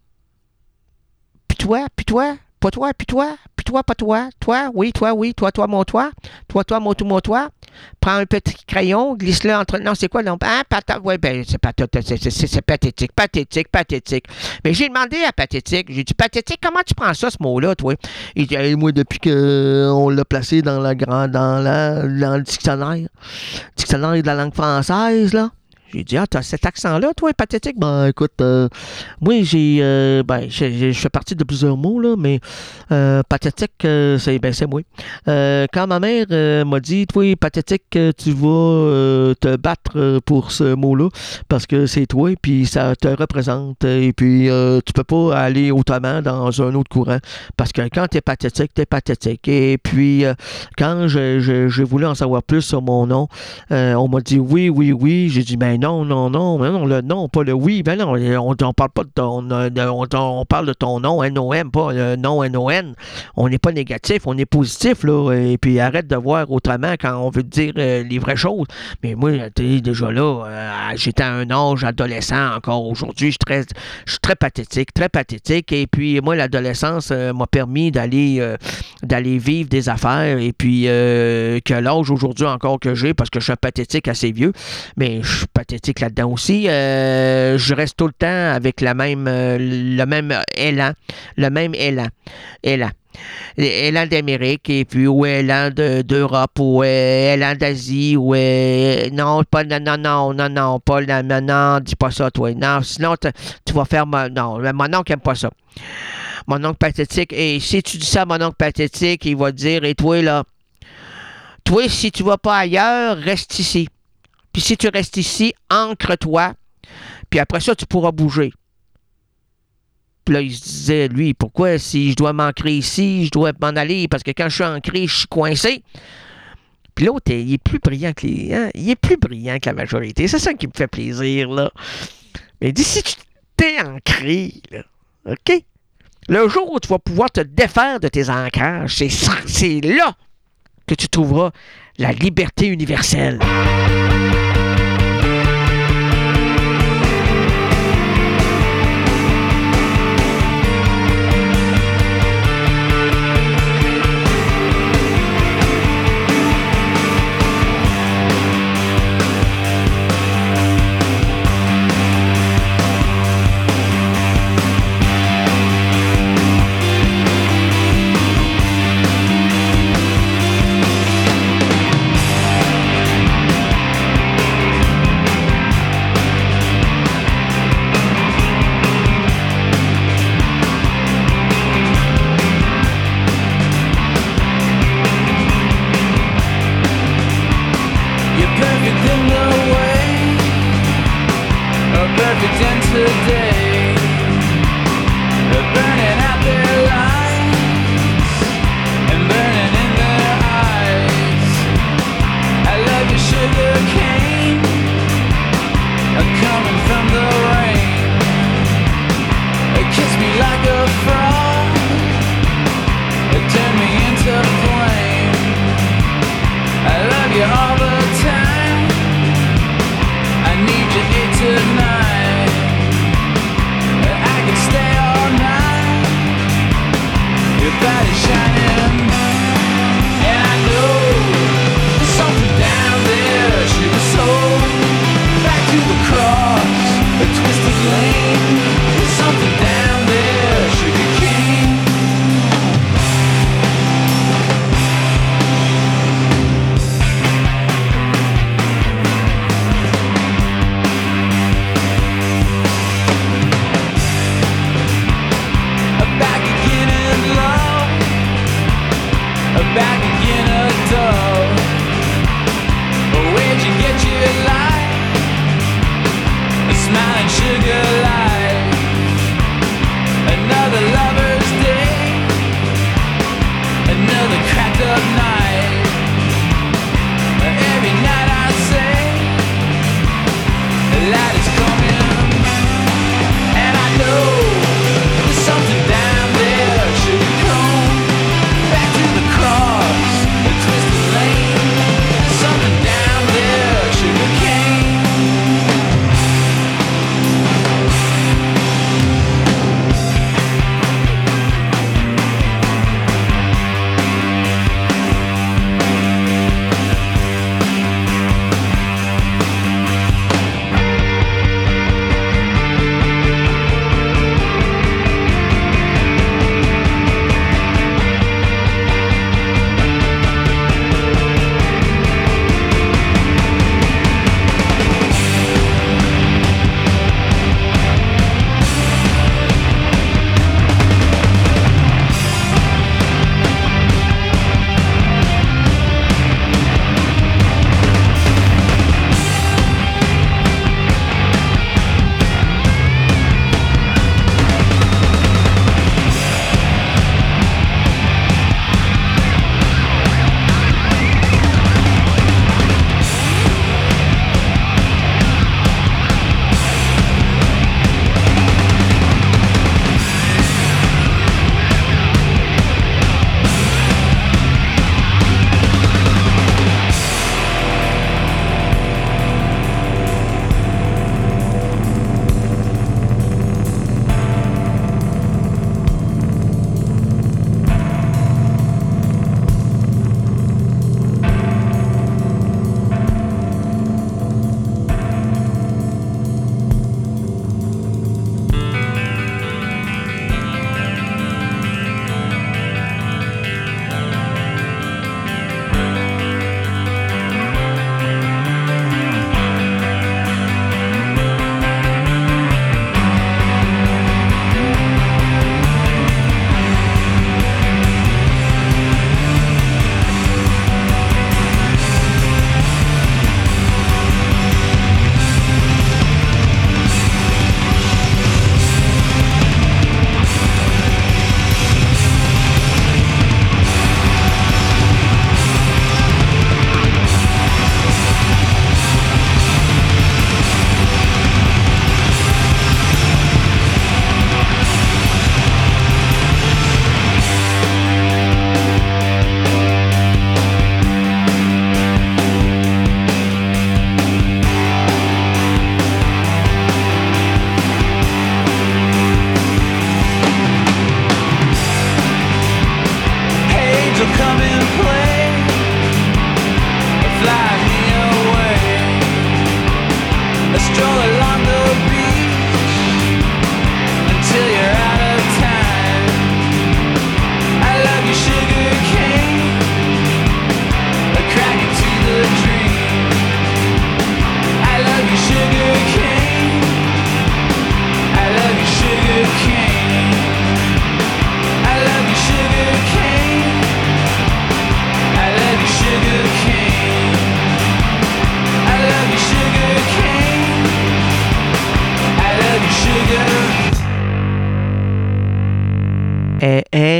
Puis toi? Puis toi? Pas toi? Puis toi? Puis toi? Pas toi? Toi? Oui, toi, oui. Toi, toi, mon toi? Toi, toi, mon tout, mon toi? Prends un petit crayon, glisse-le entre... Non, c'est quoi? Non, hein, pata... Oui, ben, c'est, pat... c'est, c'est, c'est pathétique, pathétique, pathétique. Mais j'ai demandé à Pathétique, j'ai dit, Pathétique, comment tu prends ça, ce mot-là, toi? Il dit, hey, moi, depuis qu'on l'a placé dans, la grande, dans, la... dans le dictionnaire, dictionnaire de la langue française, là, j'ai dit, ah, t'as cet accent-là, toi, Pathétique? Ben, écoute, euh, moi, j'ai, euh, ben, je fais partie de plusieurs mots, là, mais euh, Pathétique, euh, c'est, ben, c'est moi. Euh, quand ma mère euh, m'a dit, toi, Pathétique, tu vas euh, te battre pour ce mot-là, parce que c'est toi, puis ça te représente, et puis euh, tu peux pas aller autrement dans un autre courant, parce que quand t'es pathétique, t'es pathétique. Et puis, euh, quand je, je, j'ai voulu en savoir plus sur mon nom, euh, on m'a dit oui, oui, oui, j'ai dit, ben, non, non, non, mais non, le non, pas le oui. Ben non, on ne parle pas de ton... De, on, on parle de ton nom, N O M, pas le non N O N. On n'est pas négatif, on est positif, là. Et puis arrête de voir autrement quand on veut te dire euh, les vraies choses. Mais moi, t'es déjà là, euh, j'étais à un âge adolescent encore aujourd'hui. Je suis très, je suis très pathétique, très pathétique. Et puis moi, l'adolescence euh, m'a permis d'aller, euh, d'aller vivre des affaires. Et puis euh, que l'âge aujourd'hui encore que j'ai, parce que je suis un pathétique assez vieux, mais je suis pathétique là-dedans aussi. Euh, je reste tout le temps avec la même, euh, le même élan, le même élan, élan. Élan d'Amérique, et puis ou élan de, d'Europe, ou euh, élan d'Asie, ou euh, non, pas, non, non, non, non, non, pas, non, non, non, dis pas ça, toi. Non, sinon, tu vas faire, mon, non, mon oncle aime pas ça. Mon oncle Pathétique, et si tu dis ça à mon oncle Pathétique, il va te dire, et toi, là, toi, si tu vas pas ailleurs, reste ici. Puis si tu restes ici, ancre-toi, puis après ça, tu pourras bouger. Puis là, il se disait, lui, pourquoi si je dois m'ancrer ici, je dois m'en aller, parce que quand je suis ancré, je suis coincé. Puis l'autre, il est plus brillant que les... Hein? Il est plus brillant que la majorité. C'est ça qui me fait plaisir, là. Mais dis, si tu t'es ancré, là, OK? Le jour où tu vas pouvoir te défaire de tes ancrages, c'est, c'est là que tu trouveras la liberté universelle. done today. They're burning out their lives and burning in their eyes. I love your sugar cane coming from the rain. Kiss me like a frog, turn me into flame. I love you all the time, I need you here tonight. I could stay all night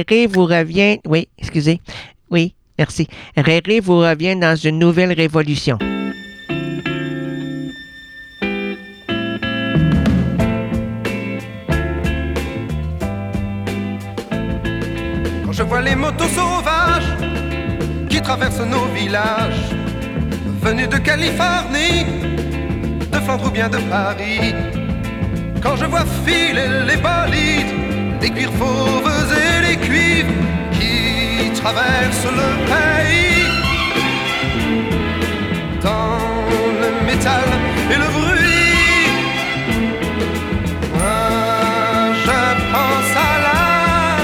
Réré vous revient... Oui, excusez. Oui, merci. Réré vous revient dans une nouvelle révolution. Quand je vois les motos sauvages qui traversent nos villages, venus de Californie, de Flandre ou bien de Paris, quand je vois filer les bolides, les cuirs fauves et les cuivres qui traversent le pays, dans le métal et le bruit, moi je pense à la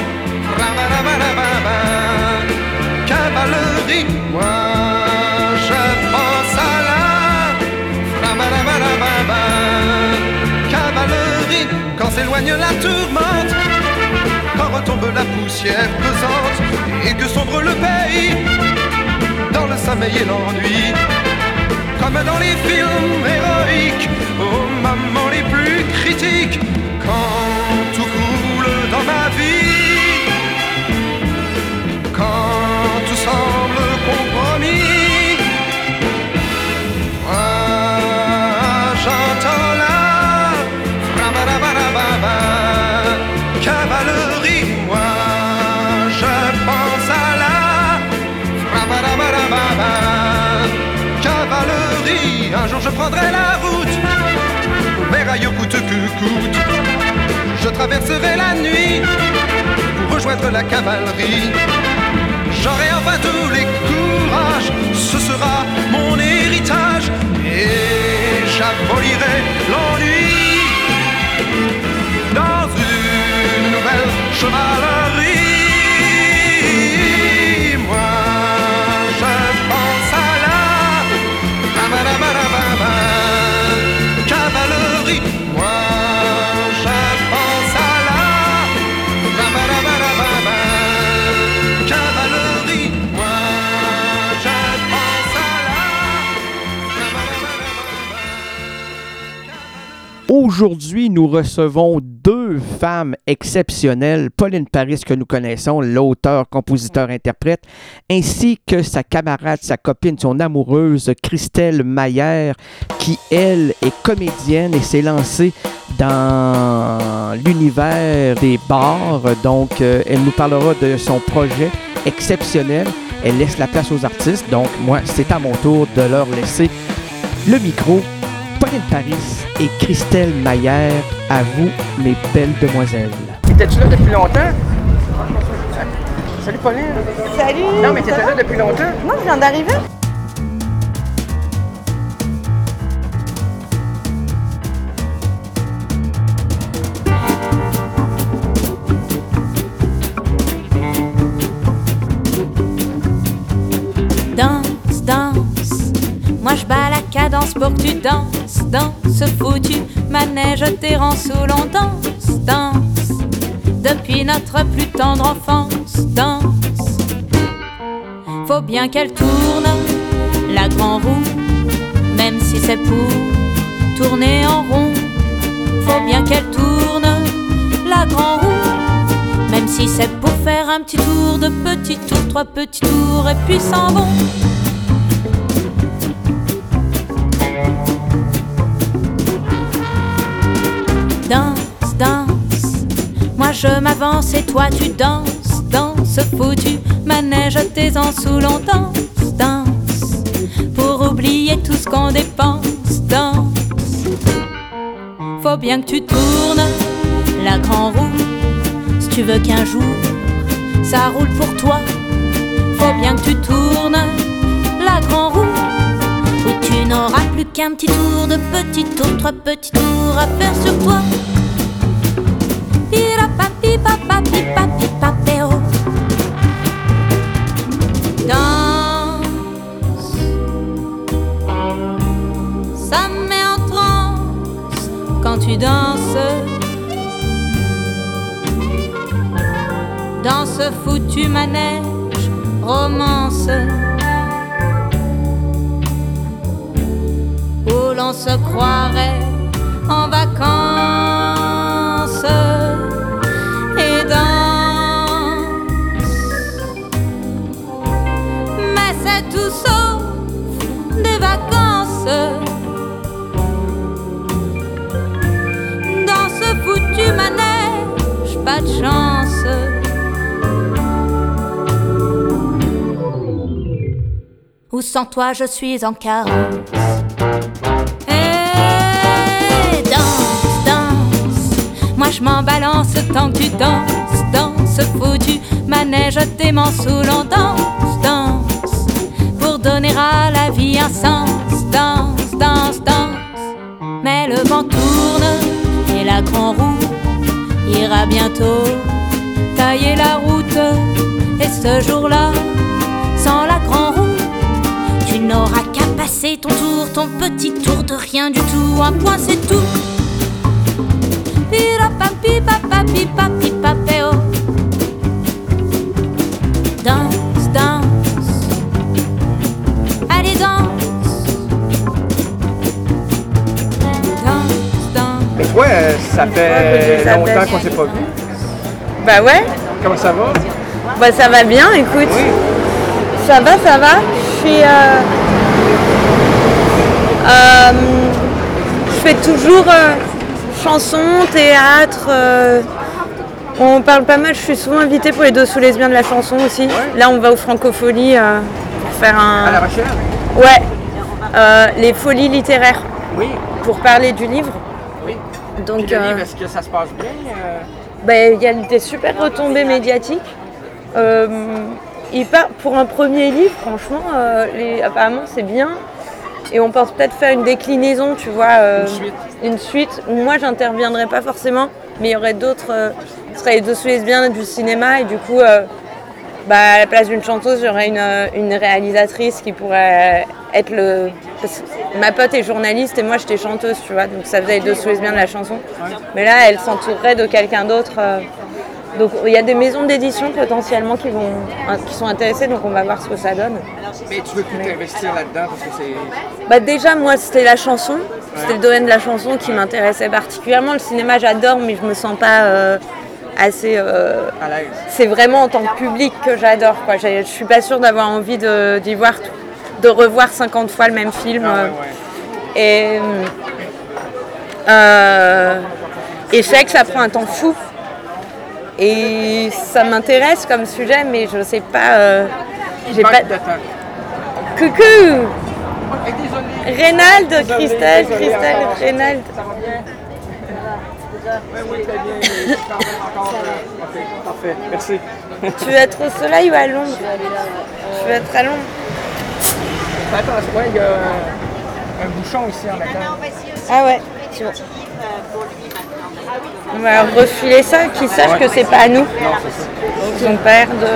cavalerie, moi je pense à la cavalerie, quand s'éloigne la tourmente, quand retombe la poussière pesante et que sombre le pays dans le sommeil et l'ennui, comme dans les films héroïques aux moments les plus critiques, quand tout coule dans ma vie, quand tout semble compromis, moi j'entends la cavalerie, moi je pense à la cavalerie. Un jour je prendrai la route vers ailleurs coûte que coûte, je traverserai la nuit pour rejoindre la cavalerie. J'aurai enfin tous les courages, ce sera mon héritage, et j'abolirai l'ennui dans une nouvelle chevalerie. Moi je pense à la cavalerie, moi je pense à la cavalerie, moi je pense à la. Aujourd'hui, nous recevons deux femmes exceptionnelles. Pauline Paris, que nous connaissons, l'auteur, compositeur, interprète, ainsi que sa camarade, sa copine, son amoureuse, Christelle Maillère, qui, elle, est comédienne et s'est lancée dans l'univers des bars. Donc, euh, elle nous parlera de son projet exceptionnel. Elle laisse la place aux artistes. Donc, moi, c'est à mon tour de leur laisser le micro. Pauline Paris et Christelle Maillère, à vous, mes belles demoiselles. Étais-tu là depuis longtemps? Salut Pauline. Salut. Non, mais t'étais là depuis longtemps? Non, je viens d'arriver. Danse, danse, moi je bats la cadence pour que tu danses. Dans ce foutu manège t'errant sous l'on danse, danse, depuis notre plus tendre enfance, danse. Faut bien qu'elle tourne, la grande roue, même si c'est pour tourner en rond. Faut bien qu'elle tourne, la grande roue, même si c'est pour faire un petit tour, de petits tours, trois petits tours et puis s'en vont. Danse, danse, moi je m'avance et toi tu danses, dans ce foutu manège t'es en sous l'on danse, danse, pour oublier tout ce qu'on dépense, danse. Faut bien que tu tournes, la grande roue, si tu veux qu'un jour ça roule pour toi. Faut bien que tu tournes, la grande roue, où tu n'auras plus qu'un petit tour, de petits tours, trois petits tours à faire sur toi. Danse, ça me met en transe quand tu danses. Dans ce foutu manège, romance, où l'on se croirait en vacances. Et dans pas de chance. Ou sans toi je suis en carence. Et danse, danse, moi je m'en balance tant que tu danses, danse foutu manège t'aimant sous l'on danse, danse, pour donner à la vie un sens, danse, danse, danse. Mais le vent tourne et la grande roue ira bientôt tailler la route. Et ce jour-là, sans la grande roue, tu n'auras qu'à passer ton tour, ton petit tour de rien du tout. Un point c'est tout. Pira-pa-pi-pa-pa-pi-pa-pi-pa-péo. Danse, danse. Allez, danse. Danse, danse. Mais toi, euh, ça fait longtemps qu'on s'est pas vu. Bah ouais. Comment ça va? Bah ça va bien, écoute. Oui. Ça va, ça va. Je suis... Euh, euh, je fais toujours euh, chansons, théâtre. Euh, on parle pas mal, je suis souvent invitée pour les Dessous lesbiens de la chanson aussi. Ouais. Là, on va aux Francopholies euh, pour faire un... À La Rochelle? Ouais. Euh, les folies littéraires. Oui. Pour parler du livre. Oui. Donc, Puis le euh, livre, est-ce que ça se passe bien? Euh... Ben, il y a des super retombées médiatiques. Euh, il part pour un premier livre, franchement, euh, les, apparemment c'est bien. Et on pense peut-être faire une déclinaison, tu vois. Euh, une suite. Une suite. Moi, j'interviendrai pas forcément, mais il y aurait d'autres. Euh, ce serait les Dessous lesbiens du cinéma, et du coup, euh, bah, à la place d'une chanteuse, j'aurais une, une réalisatrice qui pourrait être le. Parce que ma pote est journaliste et moi j'étais chanteuse, tu vois, donc ça faisait les Dessous lesbiens de la chanson. Mais là, elle s'entourerait de quelqu'un d'autre. Euh, donc il y a des maisons d'édition potentiellement qui, vont, qui sont intéressées, donc on va voir ce que ça donne. Mais tu veux plus t'investir là-dedans parce que c'est... Bah déjà, moi c'était la chanson, c'était le domaine de la chanson qui m'intéressait particulièrement. Le cinéma, j'adore, mais je me sens pas euh, assez... Euh, à l'aise. C'est vraiment en tant que public que j'adore, quoi. Je suis pas sûre d'avoir envie de, d'y voir, de revoir cinquante fois le même film. Ah, ouais, ouais. Et, euh, et je sais que ça prend un temps fou. Et ça m'intéresse comme sujet, mais je sais pas. Euh, j'ai pas de temps. Coucou. Okay, désolé. Reynald, Désolé, Christelle, désolé, Christelle, encore. Reynald. Ça va bien? Oui, oui, très bien. Je suis encore. Euh, ok, parfait. Merci. Tu veux être au soleil ou à l'ombre? Je veux être à l'ombre. Attends, ouais, il y a un bouchon ici en attendant. Ah ouais. On va refiler ça, qu'ils sachent ouais. que c'est pas à nous. Non, c'est ça. Son père de...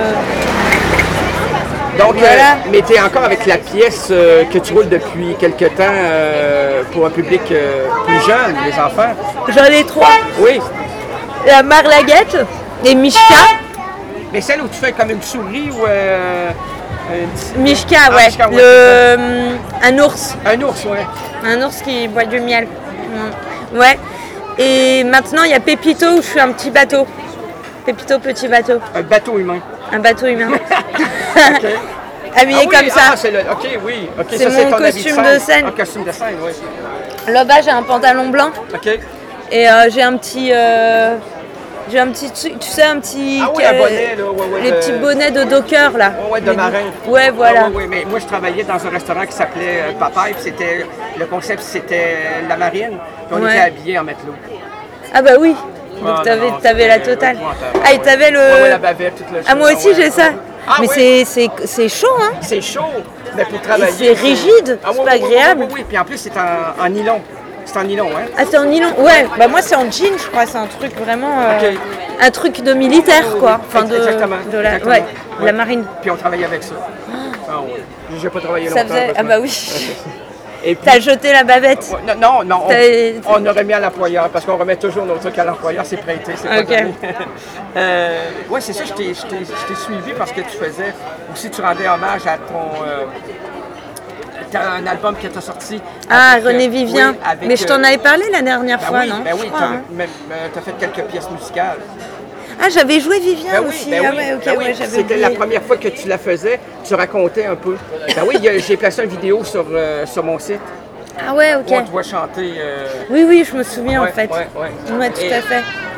Donc, voilà. euh, mais tu es encore avec la pièce euh, que tu roules depuis quelque temps euh, pour un public euh, plus jeune, les enfants. J'en ai trois. Oui. La Marlaguette et Mishka. Mais celle où tu fais comme une souris ou... Euh, une... Mishka, ah, ouais. Mishka, ouais. Le... Euh, un ours. Un ours, ouais. Un ours qui boit du miel. Ouais. Et maintenant, il y a Pépito où je suis un petit bateau. Pépito, petit bateau. Un bateau humain. Un bateau humain. Okay. Habillé ah, oui, comme ça. Ah, c'est le... Ok, oui. Okay, c'est ça, mon c'est costume de scène. De scène. Un costume de scène, oui. Là-bas, j'ai un pantalon blanc. Ok. Et euh, j'ai un petit... Euh... J'ai un petit truc, tu sais, un petit... Ah oui, un bonnet, là. Ouais, ouais, les de... petits bonnets de docker, là. Ouais, ouais, de les... marin. Ouais, voilà. Ah, ouais, ouais, mais moi, je travaillais dans un restaurant qui s'appelait euh, Papaye, puis c'était... Le concept, c'était la marine, puis on ouais. était habillés en matelot. Ah bah oui. Donc ah, t'avais, non, t'avais la totale. Ah, et t'avais le... Ouais, ouais, la bavette, toute la Ah, moi aussi, ouais, j'ai ouais. ça. Ah, mais ouais. c'est, c'est, c'est chaud, hein. C'est chaud, mais pour travailler... Et c'est rigide, ah, ouais, c'est pas ouais, agréable. Oui, oui, oui, puis en plus, c'est en, en nylon. C'est en nylon, hein? Ah, c'est en nylon? Ouais, bah moi, c'est en jean, je crois. C'est un truc vraiment... Euh, okay. Un truc de militaire, quoi. Enfin, de, exactement. De la, exactement. Ouais, ouais. La marine. Puis on travaillait avec ça. Ah, ah ouais. J'ai pas travaillé ça longtemps. Faisait... Ah bah oui. Et puis... T'as jeté la bavette? Ouais, non, non, on, on aurait mis à l'employeur, parce qu'on remet toujours nos trucs à l'employeur, c'est prêté, c'est okay. pas donné. euh, ouais, c'est ça, je t'ai, je, t'ai, je t'ai suivi parce que tu faisais, aussi tu rendais hommage à ton... Euh, t'as un album qui t'a sorti. Ah, avec, René Vivien. Oui, avec, mais je t'en avais parlé la dernière ben fois, oui, non? Ben oui, crois, t'as, hein. même, euh, t'as fait quelques pièces musicales. Ah, j'avais joué Vivien ben oui, aussi. Ben ah oui, ouais, ok, ben ouais, oui. j'avais C'était oublié. la première fois que tu la faisais, tu racontais un peu. Ben oui, j'ai placé une vidéo sur, euh, sur mon site. Ah ouais, ok. Où on te voit chanter. Euh... Oui, oui, je me souviens ouais, en fait. Ouais, ouais. Ouais, tout et, à fait.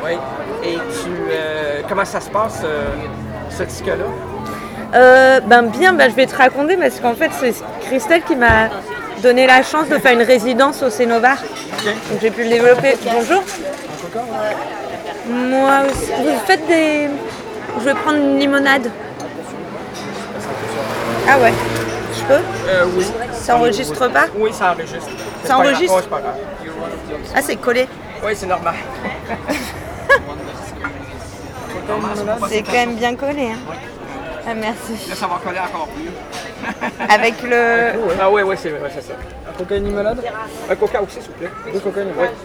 Oui. Et tu, euh, comment ça se passe, euh, ce disque-là? Euh, ben bien, ben, je vais te raconter parce qu'en fait c'est Christelle qui m'a donné la chance de faire une résidence au Cénobar. Okay. Donc j'ai pu le développer. Bonjour. Moi aussi. Vous faites des... Je vais prendre une limonade. Ah ouais. Je peux? Euh, oui. Ça enregistre pas? Oui, ça enregistre. Ça enregistre? C'est pas grave. Ah, c'est collé? Oui, c'est normal. C'est quand même bien collé. Hein. Ah, merci. Là, ça va coller encore plus. Avec le... Ah oui, oui, c'est vrai, c'est ça. Un coca et une limonade? Un coca aussi, s'il vous plaît. Deux coca et une limonade.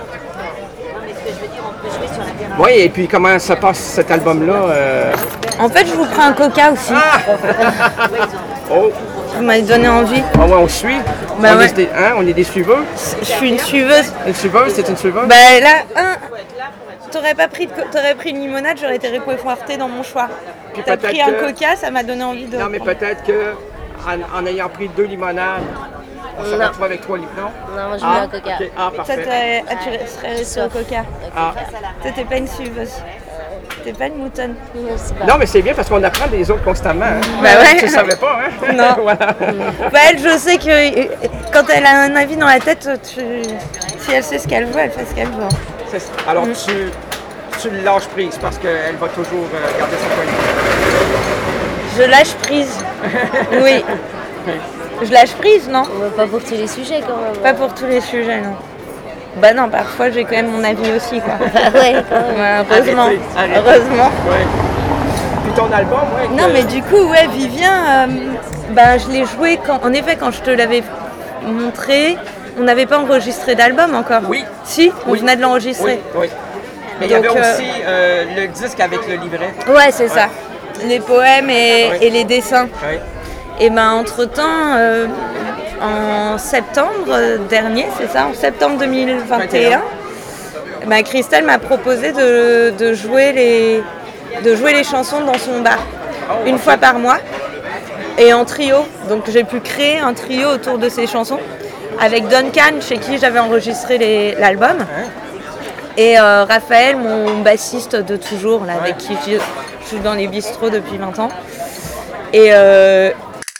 Oui, et puis comment ça passe cet album-là? Euh... En fait, je vous prends un coca aussi. Ah! Oh! Vous m'avez donné envie. Ah ouais, on suit? Bah on, ouais. est des, hein, on est des suiveurs? Je suis une suiveuse. Une suiveuse? C'est une suiveuse? Bah là, un... T'aurais pas pris, de... T'aurais pris une limonade, j'aurais été réconfortée dans mon choix. Puis t'as pris un que... coca, ça m'a donné envie de... Non, mais peut-être que en, en ayant pris deux limonades, on se retrouve avec trois limonades. Non, moi je ah, veux un coca. Okay. Ah, parfait. Toi, ah, tu serais resté au coca. Ah. Toi, t'es pas une suiveuse. T'es pas une moutonne. Non, mais c'est bien parce qu'on apprend des autres constamment. Hein? Bah ouais. Tu ne savais pas, hein? Non. Voilà. Bah elle, je sais que quand elle a un avis dans la tête, tu... si elle sait ce qu'elle veut, elle fait ce qu'elle veut. Alors, mm. tu, tu lâches prise parce qu'elle va toujours euh, garder son point de vue. Je lâche prise. Oui. Je lâche prise, non? Pas pour tous les sujets, quand même. Pas pour tous les sujets, non. Bah non, parfois j'ai quand même mon avis aussi, quoi. Ah ouais, quand même. Ouais, heureusement. Arrêtez, arrêtez. Heureusement. Ouais. Puis ton album, ouais. Non, que... mais du coup, ouais, Vivien, euh, bah je l'ai joué quand, en effet, quand je te l'avais montré, on n'avait pas enregistré d'album encore. Oui. Si, on oui. venait de l'enregistrer. Oui, oui. Mais il y avait aussi euh, le disque avec le livret. Ouais, c'est ouais. ça. Les poèmes et, ouais. et les dessins. Oui. Et ben entre-temps, euh, en septembre dernier, c'est ça, en septembre deux mille vingt et un, ben Christelle m'a proposé de, de, jouer les, de jouer les chansons dans son bar, oh, une okay. fois par mois, et en trio. Donc j'ai pu créer un trio autour de ces chansons, avec Duncan, chez qui j'avais enregistré les, l'album, ouais. et euh, Raphaël, mon bassiste de toujours, là, ouais. avec qui je, je joue dans les bistrots depuis vingt ans. Et... Euh,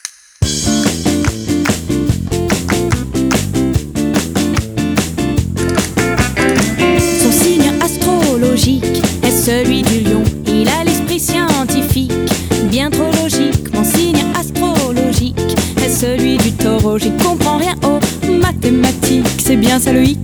est celui du lion, il a l'esprit scientifique, bien trop logique. Mon signe astrologique est celui du taureau, j'y comprends rien aux mathématiques, c'est bien ça le hic.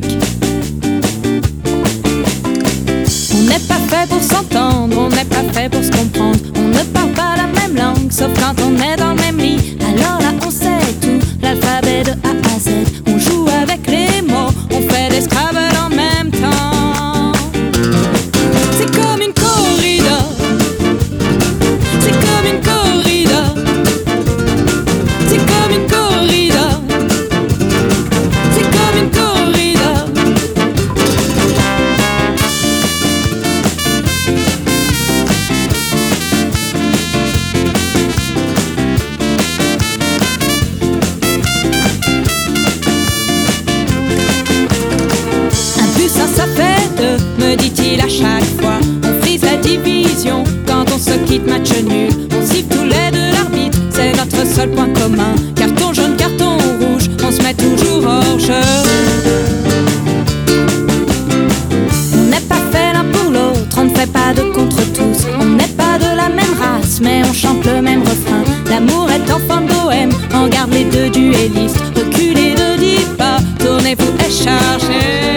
On n'est pas fait pour s'entendre, on n'est pas fait pour se comprendre, on ne parle pas la même langue, sauf quand on est dans le même lit. Alors là on sait tout, l'alphabet de A à Z, on joue avec les mots, on fait des Scrabble en même temps. C'est comme une corrida, c'est comme une corrida, c'est comme une corrida, c'est comme une corrida. Un plus un ça fait deux, me dit-il à chaque fois. On frise la division quand on se quitte, match nul. On siffle tous les deux l'arbitre, c'est notre seul point commun. Carton jaune, carton rouge, on se met toujours hors jeu. On n'est pas fait l'un pour l'autre, on ne fait pas de contre tous. On n'est pas de la même race, mais on chante le même refrain. L'amour est enfant de bohème, on garde les deux duellistes. Reculez de dix pas, tournez-vous et chargez.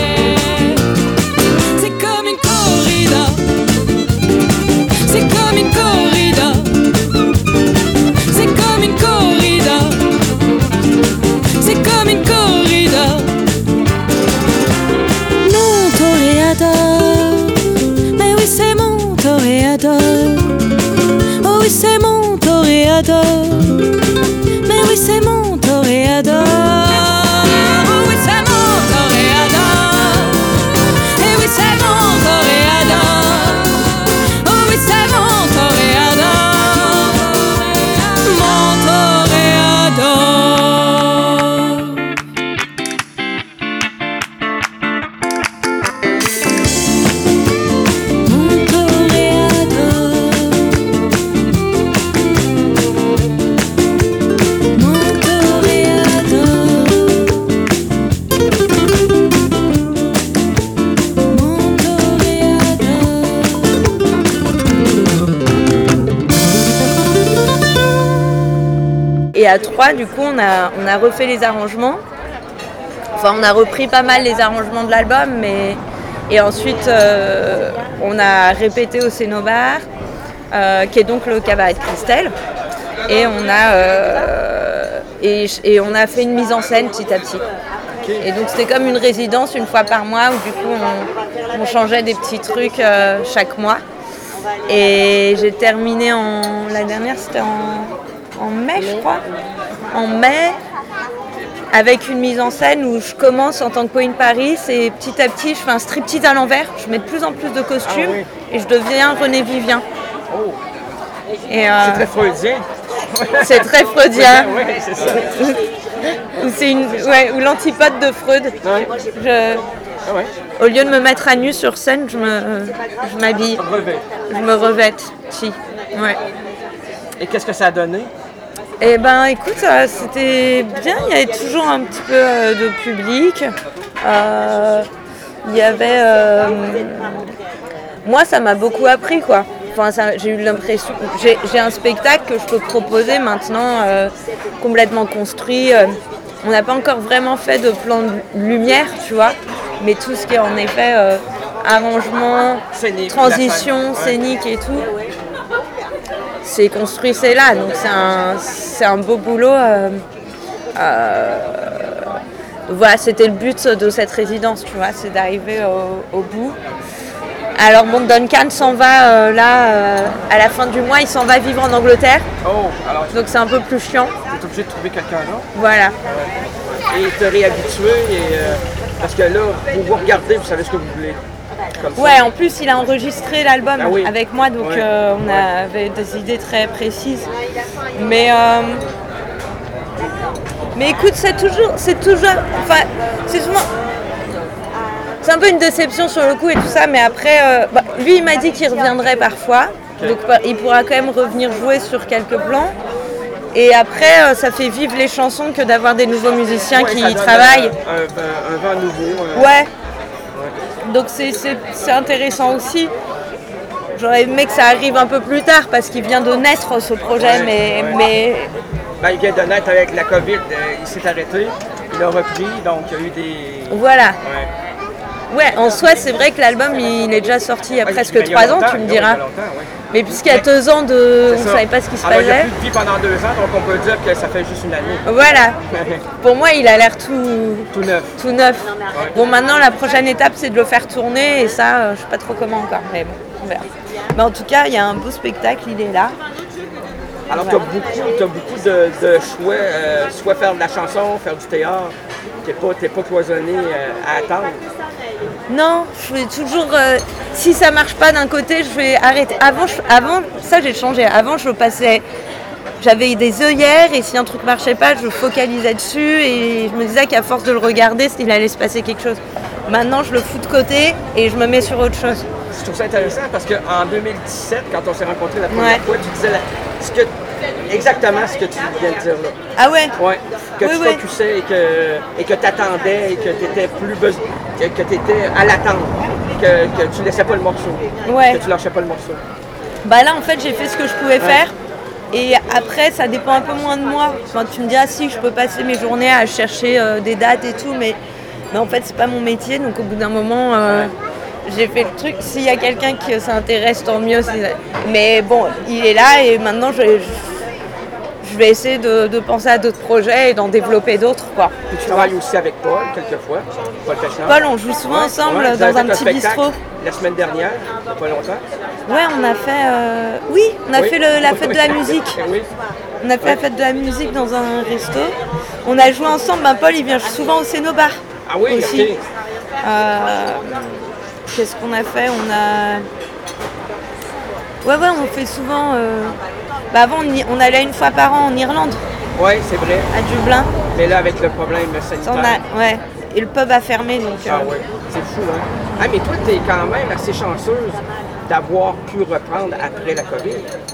C'est comme une corrida, c'est comme une corrida, c'est comme une corrida, c'est comme une corrida. Mon toréador, mais oui c'est mon toréador. Oh oui c'est mon toréador, mais oui c'est mon toréador. Oh oui c'est mon toréador, et oui c'est mon toréador. Oh oui c'est mon toréador, mon toréador. Et à trois, du coup, on a, on a refait les arrangements. Enfin, on a repris pas mal les arrangements de l'album, mais... Et ensuite, euh, on a répété au Cénobar, euh, qui est donc le cabaret de Christelle. Et on a, euh, et, et on a fait une mise en scène petit à petit. Et donc c'était comme une résidence une fois par mois où du coup on, on changeait des petits trucs euh, chaque mois. Et j'ai terminé en... La dernière c'était en, en mai je crois. En mai avec une mise en scène où je commence en tant que Queen Paris et petit à petit je fais un striptease à l'envers. Je mets de plus en plus de costumes ah, oui. Et je deviens René Vivien. Oh. Et, euh, c'est très freudien. C'est très freudien. Oui, ouais, c'est ça. Ou c'est une, ouais, ou l'antipode de Freud. Ouais. Je, ah ouais. Au lieu de me mettre à nu sur scène, je me, je m'habille. Je me revête. Si. Ouais. Et qu'est-ce que ça a donné? Eh ben, écoute, euh, c'était bien. Il y avait toujours un petit peu euh, de public. Euh, il y avait. Euh, moi, ça m'a beaucoup appris, quoi. Enfin, ça, j'ai eu l'impression, j'ai, j'ai un spectacle que je peux proposer maintenant euh, complètement construit. Euh, on n'a pas encore vraiment fait de plan de lumière, tu vois, mais tout ce qui est en effet euh, arrangement, scénique, transition, scénique et tout, c'est construit, c'est là. Donc c'est un, c'est un beau boulot. Euh, euh, voilà, c'était le but de cette résidence, tu vois, c'est d'arriver au, au bout. Alors bon, Duncan s'en va euh, là, euh, à la fin du mois, il s'en va vivre en Angleterre. Oh, alors... Donc c'est un peu plus chiant. Tu es obligé de trouver quelqu'un là. Voilà. Ouais. Et te réhabituer, et, euh, parce que là, vous vous regardez, vous savez ce que vous voulez. Comme ouais, ça. En plus, il a enregistré l'album ah, oui. avec moi, donc ouais. euh, on ouais. avait des idées très précises. Mais... Euh... Mais écoute, c'est toujours... C'est toujours... Enfin, c'est souvent... C'est un peu une déception sur le coup et tout ça, mais après, euh, bah, lui il m'a dit qu'il reviendrait parfois, okay. Donc bah, il pourra quand même revenir jouer sur quelques plans. Et après, euh, ça fait vivre les chansons que d'avoir des nouveaux musiciens ouais, qui y travaillent. Un, un, un vent nouveau. Euh... Ouais. ouais. Donc c'est, c'est, c'est intéressant aussi. J'aurais aimé que ça arrive un peu plus tard parce qu'il vient de naître ce projet, ouais, mais... Ouais. mais... Ben, il vient de naître avec la COVID, euh, il s'est arrêté, il a repris, donc il y a eu des... Voilà. Ouais. Ouais, en soi, c'est vrai que l'album, il est déjà sorti il y a presque trois ans, tu me diras. Mais puisqu'il y a deux ans, de... on ne savait pas ce qui se passait. Il n'y a plus de vie pendant deux ans, donc on peut dire que ça fait juste une année. Voilà. Pour moi, il a l'air tout, tout neuf. Tout neuf. Ouais. Bon, maintenant, la prochaine étape, c'est de le faire tourner, et ça, je ne sais pas trop comment encore, mais bon, on verra. Mais en tout cas, il y a un beau spectacle, il est là. Alors, voilà. tu as beaucoup, t'as beaucoup de, de choix, euh, soit faire de la chanson, faire du théâtre. Tu n'es pas, t'es pas cloisonné euh, à attendre. Non, je fais toujours. Euh, si ça marche pas d'un côté, je vais arrêter. Avant, je, avant ça j'ai changé. Avant, je passais. J'avais des œillères et si un truc marchait pas, je focalisais dessus et je me disais qu'à force de le regarder, il allait se passer quelque chose. Maintenant, je le fous de côté et je me mets sur autre chose. Je trouve ça intéressant parce qu'en deux mille dix-sept, quand on s'est rencontrés la première ouais. fois, tu disais la, ce que, exactement ce que tu viens de dire là. Ah ouais? Ouais. Que oui, tu oui. focusais et que, et que tu attendais et que tu étais plus besoin, que, que tu étais à l'attente, que, que tu laissais pas le morceau, ouais. que tu lâchais pas le morceau. Bah là, en fait, j'ai fait ce que je pouvais ouais. faire. Et après, ça dépend un peu moins de moi. Enfin, tu me dis, ah si, je peux passer mes journées à chercher euh, des dates et tout, mais, mais en fait, c'est pas mon métier. Donc, au bout d'un moment, euh, ouais. j'ai fait le truc. S'il y a quelqu'un qui s'intéresse, tant mieux. C'est... Mais bon, il est là et maintenant, je, je, je vais essayer de, de penser à d'autres projets et d'en développer d'autres, quoi. Et tu travailles aussi avec Paul, quelquefois. Paul Pechnard. Paul, on joue souvent ouais. ensemble ouais. dans un petit bistrot. La semaine dernière, pas longtemps. Ouais, on a fait... Euh... Oui, on a oui. fait le, la fête de la musique. Oui. On a fait ouais. la fête de la musique dans un resto. On a joué ensemble. Ben, Paul, il vient souvent au Cénobar. Ah oui, aussi. Okay. Euh... Qu'est-ce qu'on a fait? On a... Ouais, ouais, on fait souvent... Euh... Bah, avant, on, y... on allait une fois par an en Irlande. Oui, c'est vrai. À Dublin. Mais là, avec le problème sanitaire... On a... Ouais. Et le pub a fermé, donc... Ah euh... ouais, c'est fou, hein? Ah, mais toi, t'es quand même assez chanceuse d'avoir pu reprendre après la COVID.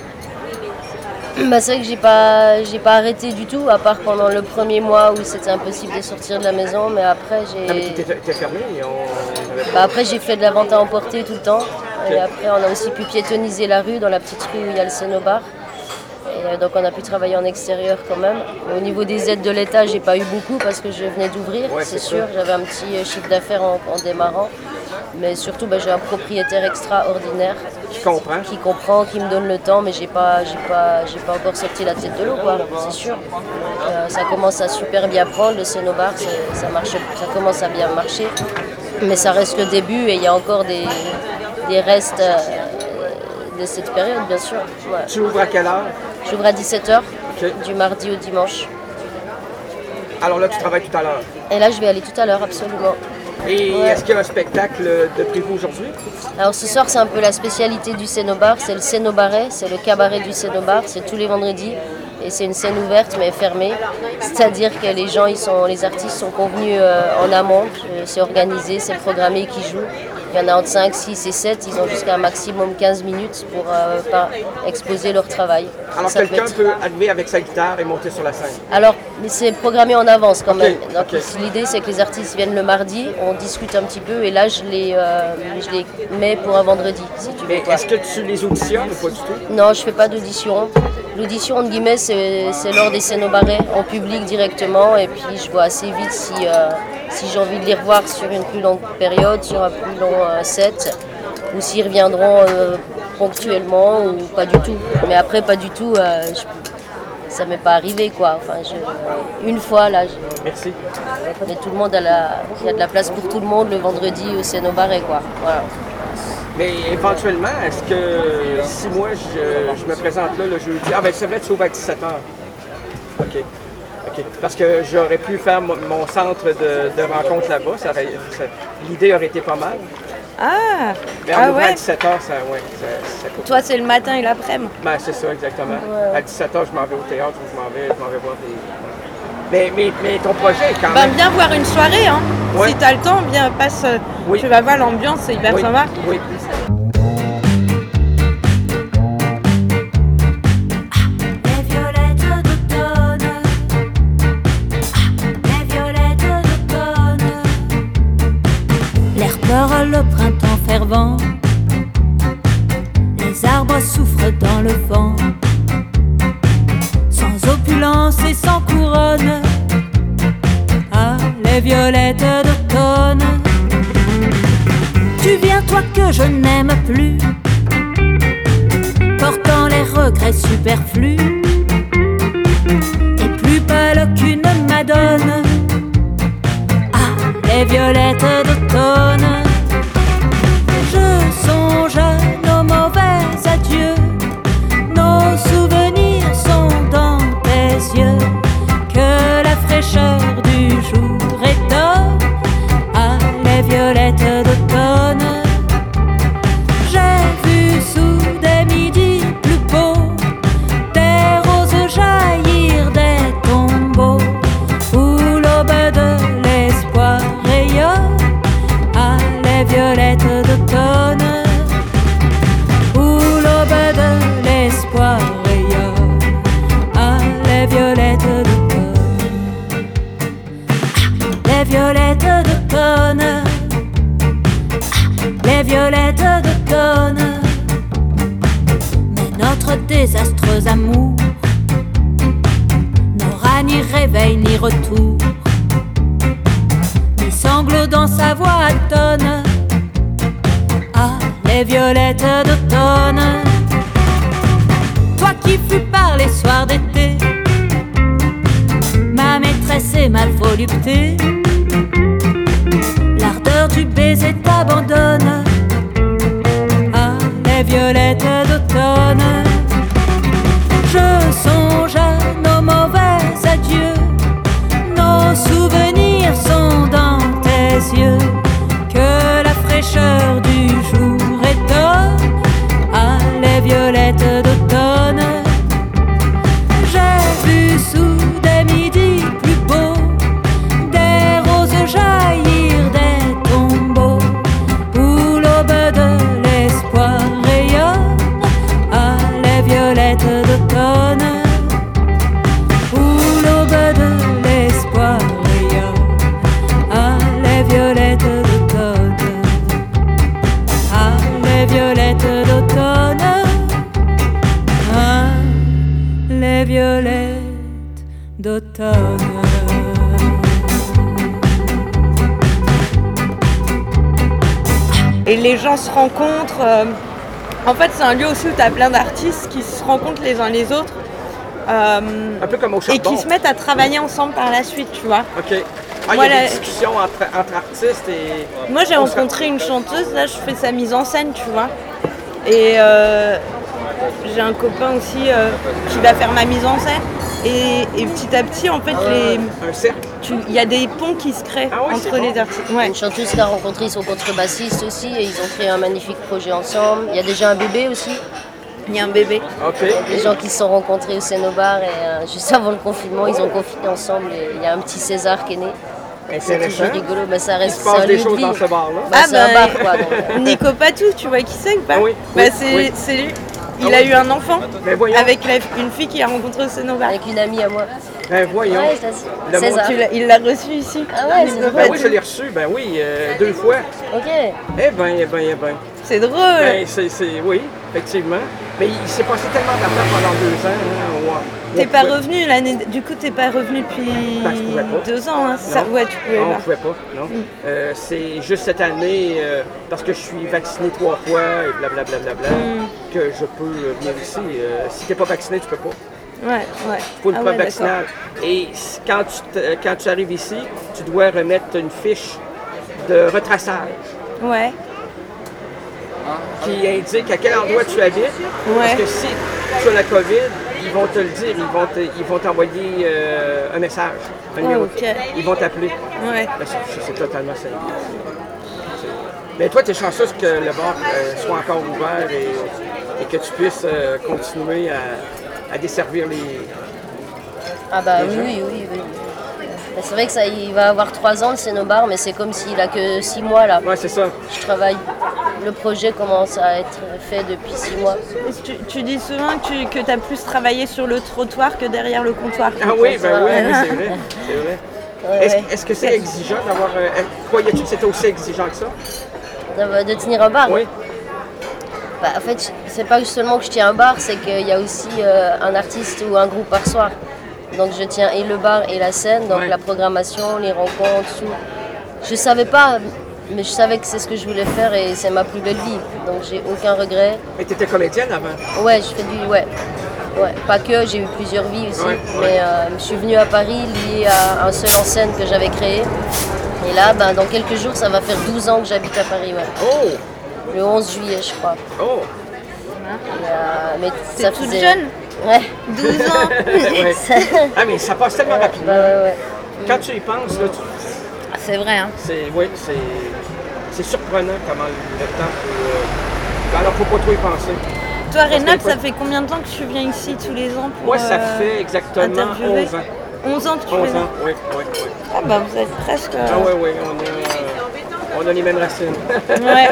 Bah, c'est vrai que j'ai pas, j'ai pas arrêté du tout, à part pendant le premier mois où c'était impossible de sortir de la maison, mais après j'ai... Ah, mais t'es, t'es fermé et on... Bah, après j'ai fait de la vente à emporter tout le temps, okay. Et après on a aussi pu piétoniser la rue, dans la petite rue où il y a le Cénobar. Et donc on a pu travailler en extérieur quand même. Au niveau des aides de l'État, j'ai pas eu beaucoup parce que je venais d'ouvrir, Ouais, c'est c'est sûr. ça. J'avais un petit chiffre d'affaires en, en démarrant. Mais surtout, bah, j'ai un propriétaire extraordinaire Qui comprend. qui comprend, qui me donne le temps, mais j'ai pas, j'ai pas, j'ai pas encore sorti la tête de l'eau, quoi. C'est sûr. Euh, ça commence à super bien prendre le Cénobar, c'est- ça marche, ça commence à bien marcher. Mais ça reste le début et il y a encore des, des restes euh, de cette période, bien sûr. Ouais. Tu ouvres à quelle heure? J'ouvre à dix-sept heures, Ok. du mardi au dimanche. Alors là, tu travailles tout à l'heure. Et là, je vais aller tout à l'heure, absolument. Et Ouais. est-ce qu'il y a un spectacle de prévu aujourd'hui? Alors ce soir, c'est un peu la spécialité du Cénobar, c'est le Cénobaret, c'est le cabaret du Cénobar, c'est tous les vendredis. Et c'est une scène ouverte mais fermée, c'est-à-dire que les gens, ils sont, les artistes sont convenus euh, en amont, euh, c'est organisé, c'est programmé qui jouent. Il y en a entre cinq, six et sept, ils ont jusqu'à un maximum quinze minutes pour euh, par- exposer leur travail. Alors Ça peut quelqu'un être- peut arriver avec sa guitare et monter sur la scène. Alors, mais c'est programmé en avance quand Ok, même. Donc ok. l'idée, c'est que les artistes viennent le mardi, on discute un petit peu, et là, je les, euh, je les mets pour un vendredi, si tu veux. Mais quoi. est-ce que tu les auditionnes ou pas du tout? Non, je fais pas d'audition. L'audition, entre guillemets, c'est c'est lors des Cénobarets, en public directement, et puis je vois assez vite si, euh, si j'ai envie de les revoir sur une plus longue période, sur un plus long euh, set, ou s'ils reviendront euh, ponctuellement, ou pas du tout. Mais après, pas du tout, euh, je- ça m'est pas arrivé, quoi. Enfin, je- une fois, là, je- Merci. mais tout le monde a la, il y a de la place pour tout le monde le vendredi au Cénobaret, quoi. Voilà. Mais éventuellement, est-ce que si moi je, je me présente là le jeudi, ah ben c'est vrai, tu ouvres à dix-sept heures. OK. OK. Parce que j'aurais pu faire mon, mon centre de, de rencontre là-bas. Ça aurait- ça- L'idée aurait été pas mal. Ah, Mais en ah ouvrant à ouais. dix-sept heures, ça, ouais, ça, ça coûte. Toi, c'est le matin et l'après-midi. Ben, c'est ça, exactement. Ouais. À dix-sept heures, je m'en vais au théâtre ou je m'en vais, je m'en vais voir des. Mais, mais, mais ton projet est quand Bah, même. viens voir une soirée, hein. Ouais. Si t'as le temps, viens, passe. euh, Oui. Tu vas voir l'ambiance, c'est hyper Oui, sympa. oui. Les violettes d'automne, les violettes d'automne. L'air pleure le printemps fervent, les arbres souffrent dans le vent, sans opulence et sans couronne. Ah, les violettes d'automne. Tu viens, toi que je n'aime plus, portant les regrets superflus, et plus pâle qu'une madone. Ah, les violettes d'automne. Je songe à nos mauvais adieux, nos souvenirs sont dans tes yeux, que la fraîcheur du jour étonne. Ah, les violettes d'automne. J'ai vu sous des midis plus beaux des roses jaillir des tombeaux, où l'aube de l'espoir rayonne. Ah, les violettes d'automne, où l'aube de l'espoir rayonne. Ah, les violettes d'automne. Les violettes d'automne, les violettes d'automne. Mais notre désastreux amour n'aura ni réveil ni retour, ni sanglots dans sa voix atone. Ah, les violettes d'automne. Toi qui fus par les soirs d'été ma maîtresse et ma volupté, l'ardeur du baiser t'abandonne. Ah, les violettes d'automne. Je songe à nos mauvais adieux, nos souvenirs sont dans tes yeux, que la fraîcheur du jour étonne. Ah, les violettes d'automne. J'ai vu sous des midis plus beaux des d'automne. Et les gens se rencontrent. euh, En fait, c'est un lieu aussi où tu as plein d'artistes qui se rencontrent les uns les autres. euh, Un peu comme au et charbon. qui se mettent à travailler ensemble par la suite, tu vois. OK. Ah, il Moi, y a la- des discussions entre, entre artistes et... Moi, j'ai on se- rencontré une chanteuse, là, je fais sa mise en scène, tu vois. Et euh, j'ai un copain aussi euh, qui va faire ma mise en scène. Et, et petit à petit, en fait, les... Un cercle. tu- il y a des ponts qui se créent Ah ouais, entre c'est les bon. artistes. Ouais. Une chanteuse qu'il a rencontré son contrebassiste aussi et ils ont créé un magnifique projet ensemble. Il y a déjà un bébé aussi. Il y a un bébé. OK. Des gens qui se sont rencontrés au Cénobar et euh, juste avant le confinement, ils ont confiné ensemble et il y a un petit César qui est né. C'est Intéressant. toujours rigolo, mais ça Il reste se passe c'est un des lieu de choses vie. dans ce bar-là. Bah, c'est un bar quoi. donc, euh, Nico Patou, tu vois qui c'est ou pas? Ah oui, Bah, oui, c'est, oui. c'est lui. Il Ah a oui. eu un enfant Ben voyons. avec la- une fille qu'il a rencontrée au Cénobar. Avec une amie à moi. Ben voyons. Ouais, je t'assure. Le monde- César. Tu l'as- il l'a reçu ici. Ah ouais, c'est Nico drôle. Ben oui, Patou. je l'ai reçu. Ben oui, euh, deux fois. Ok. Eh ben, eh ben, eh ben. C'est drôle. Ben, c'est, c'est, oui, effectivement. Mais il s'est passé tellement d'affaires pendant deux ans. Hein, ouais. T'es On pas pouvait- revenu l'année. Du coup, t'es pas revenu depuis Ben, je pouvais pas. deux ans. Hein. Ça... Non. Ouais, tu pouvais Non, on pas. pouvait pas, non. Euh, c'est juste cette année, euh, parce que je suis vacciné trois fois et blablabla, bla, bla, bla, Mm. que je peux euh, venir ici. Euh, si t'es pas vacciné, tu peux pas. Ouais, ouais. Faut une Ah preuve ouais, vaccinale. Et c- quand tu, te- quand tu arrives ici, tu dois remettre une fiche de retraçage d'accord. Ouais. qui indique à quel endroit tu habites. Parce Ouais. que si tu as la COVID, ils vont te le dire, ils vont, te- ils vont t'envoyer euh, un message, un numéro. ok. Ils vont t'appeler. Ouais. Ben, c'est, c'est totalement simple. C'est- Mais toi, tu es chanceuse que le bar euh, soit encore ouvert et, et que tu puisses euh, continuer à, à desservir les... Ah bah Les oui, gens. oui, oui, oui. Mais c'est vrai que ça, il va avoir trois ans le Cénobar, mais c'est comme s'il a que six mois là. Ouais, c'est ça. Je travaille. Le projet commence à être fait depuis six mois. Tu, tu dis souvent que tu as plus travaillé sur le trottoir que derrière le comptoir. Ah oui, ben oui, Ouais. oui, c'est vrai. C'est vrai. Ouais, Est-ce, ouais. est-ce que c'est exigeant d'avoir... Euh, croyais-tu que c'était aussi exigeant que ça? De, de tenir un bar. Oui. Bah, en fait, c'est pas seulement que je tiens un bar, c'est qu'il y a aussi euh, un artiste ou un groupe par soir. Donc je tiens et le bar et la scène, donc Ouais. la programmation, les rencontres, tout. Je savais pas, mais je savais que c'est ce que je voulais faire et c'est ma plus belle vie. Donc j'ai aucun regret. Mais tu étais comédienne avant? Ouais, je fais du... Ouais. Ouais, pas que, j'ai eu plusieurs vies aussi. Ouais, ouais. Mais euh, je suis venue à Paris liée à un seul en scène que j'avais créé. Et là, ben, dans quelques jours, ça va faire douze ans que j'habite à Paris. Ouais. Oh! Le onze juillet, je crois. Oh! Et, euh, mais T'es ça toute faisait... jeune? Ouais. douze ans. Ouais. Ça- Ah, mais ça passe tellement Ouais, rapidement. bah ouais, ouais. Quand tu y penses, là, tu- C'est vrai, hein. c'est, oui, c'est, c'est surprenant comment le temps peut... euh, Alors, faut pas trop y penser. Toi, Parce Reynald, que- ça fait combien de temps que tu viens ici tous les ans pour Moi, ça euh, fait exactement interviewer? onze ans. onze ans que tu onze fais ça. ans, oui, oui, oui. Ah bah vous êtes presque... euh, Ah oui, oui, on a, euh, on a les mêmes racines. Ouais.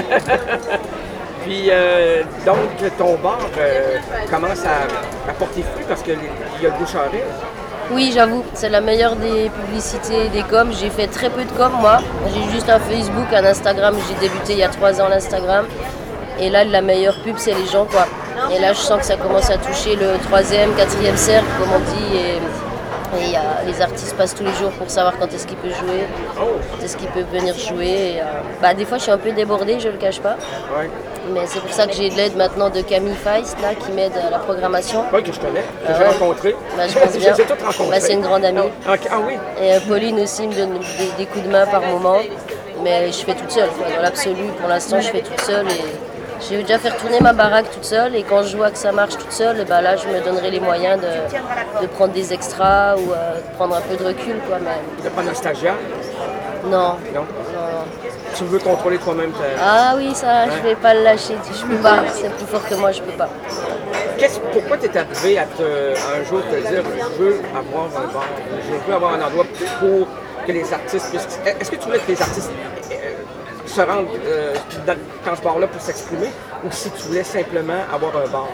Puis, euh, donc, ton bar euh, commence à, à porter fruit parce qu'il y a le bouche à oreille. Oui, j'avoue, c'est la meilleure des publicités, des coms. J'ai fait très peu de coms, moi. J'ai juste un Facebook, un Instagram. J'ai débuté il y a trois ans l'Instagram. Et là, la meilleure pub, c'est les gens, quoi. Et là, je sens que ça commence à toucher le troisième, quatrième cercle, comme on dit. Et, et il y a- les artistes passent tous les jours pour savoir quand est-ce qu'ils peuvent jouer, quand est-ce qu'ils peuvent venir jouer. Et, euh, bah, des fois, je suis un peu débordée, je le cache pas. Ouais. Mais c'est pour ça que j'ai de l'aide maintenant de Camille Feist, là, qui m'aide à la programmation. Oui, que je connais, que Ah j'ai ouais. rencontré. Bah, je pense Je bien. les ai toutes rencontrées. Bah, c'est une grande amie. Ah, ok. Ah oui? Et euh, Pauline aussi me donne des, des coups de main par moment. Mais je fais toute seule, quoi. Dans l'absolu, pour l'instant, je fais toute seule. Et j'ai déjà fait tourner ma baraque toute seule. Et quand je vois que ça marche toute seule, et bah, là, je me donnerai les moyens de, de prendre des extras ou euh, de prendre un peu de recul, quoi. Mais... De prendre un stagiaire? Non. Non. Non, non. Tu veux contrôler toi-même ta... Ah oui, ça, Ouais. je vais pas le lâcher. Je peux pas. C'est plus fort que moi, je peux pas. Qu'est-ce, pourquoi tu es arrivé à, te, à un jour te dire je veux avoir un bar, je veux avoir un endroit pour que les artistes puissent. Est-ce que tu voulais que les artistes euh, se rendent euh, dans, dans ce bar-là pour s'exprimer ou si tu voulais simplement avoir un bar?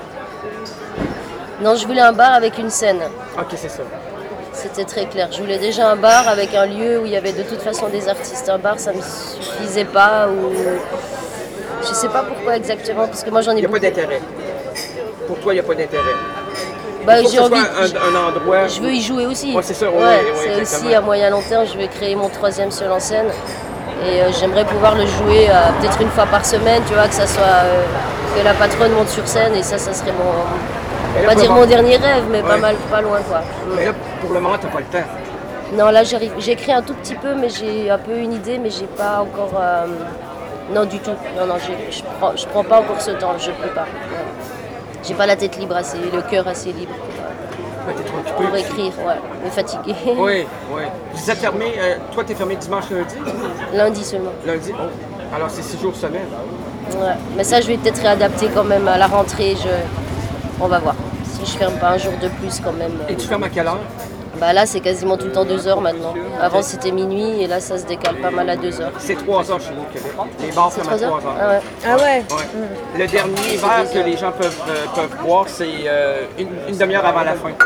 Non, je voulais un bar avec une scène. Ok, c'est ça. C'était très clair. Je voulais déjà un bar avec un lieu où il y avait de toute façon des artistes. Un bar, ça me suffisait pas ou... Je sais pas pourquoi exactement, parce que moi j'en ai Il n'y a beaucoup. pas d'intérêt. Pour toi, il n'y a pas d'intérêt. Bah, il faut j'ai que ce envie. soit un, un endroit. Je veux y jouer aussi. Ouais, c'est ça. Ouais, Ouais, ouais, c'est exactement. aussi à moyen long terme, je vais créer mon troisième seul en scène. Et euh, j'aimerais pouvoir le jouer euh, peut-être une fois par semaine, tu vois, que ça soit euh, que la patronne monte sur scène et ça, ça serait mon, on va là, dire pour mon le- dernier rêve, mais pas Ouais. mal, pas loin quoi. Mais là, pour le moment, t'as pas le temps. Non, là j'arrive, j'ai écrit un tout petit peu, mais j'ai un peu une idée, mais j'ai pas encore, euh, non du tout. Non non, j'ai- je prends, je prends pas encore ce temps, je peux pas. Ouais. J'ai pas la tête libre assez, le cœur assez libre Ouais, t'es trop occupé. pour écrire, ouais, mais fatigué. Oui, oui. Vous êtes fermé, euh, toi, t'es fermé dimanche, lundi? Lundi seulement. Lundi, oh. Alors, c'est six jours semaine. Ouais. Mais ça, je vais peut-être réadapter quand même à la rentrée. Je... On va voir. Si je ferme pas un jour de plus quand même. Et tu fermes à quelle heure? Bah là, c'est quasiment tout le temps deux heures maintenant. Avant, c'était minuit et là, ça se décale pas mal à deux heures. C'est trois heures chez nous au Québec. Les bars C'est ferment à trois heures? trois heures. Ah ouais. Ah ouais. Ouais. Le dernier verre que les gens peuvent, euh, peuvent boire, c'est euh, une, une demi-heure avant la fin.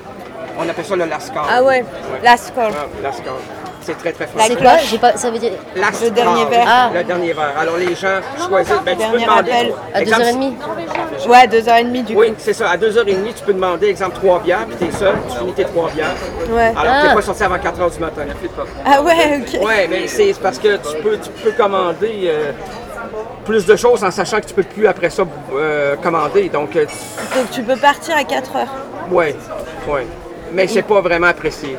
On appelle ça le last call. Ah ouais, last call. Ouais, last call. C'est très très fort. C'est quoi? J'ai pas... Ça veut dire... Last Le dernier call. verre. Ah. Le dernier verre. Alors les gens choisissent. Ben, tu peux Dernier demander. appel. À deux exemple, heures trente? Ouais, deux heures trente du coup. Oui, c'est ça. À deux heures trente, tu peux demander, exemple, trois bières, puis t'es seul, tu finis tes trois bières. Ouais. Alors, Ah. t'es pas sorti avant quatre heures du matin. Ah ouais, ok. Ouais, mais c'est parce que tu peux, tu peux commander euh, plus de choses en sachant que tu peux plus après ça euh, commander. Donc, euh, tu- Donc tu peux partir à quatre heures. ouais, ouais. Mais c'est pas vraiment apprécié.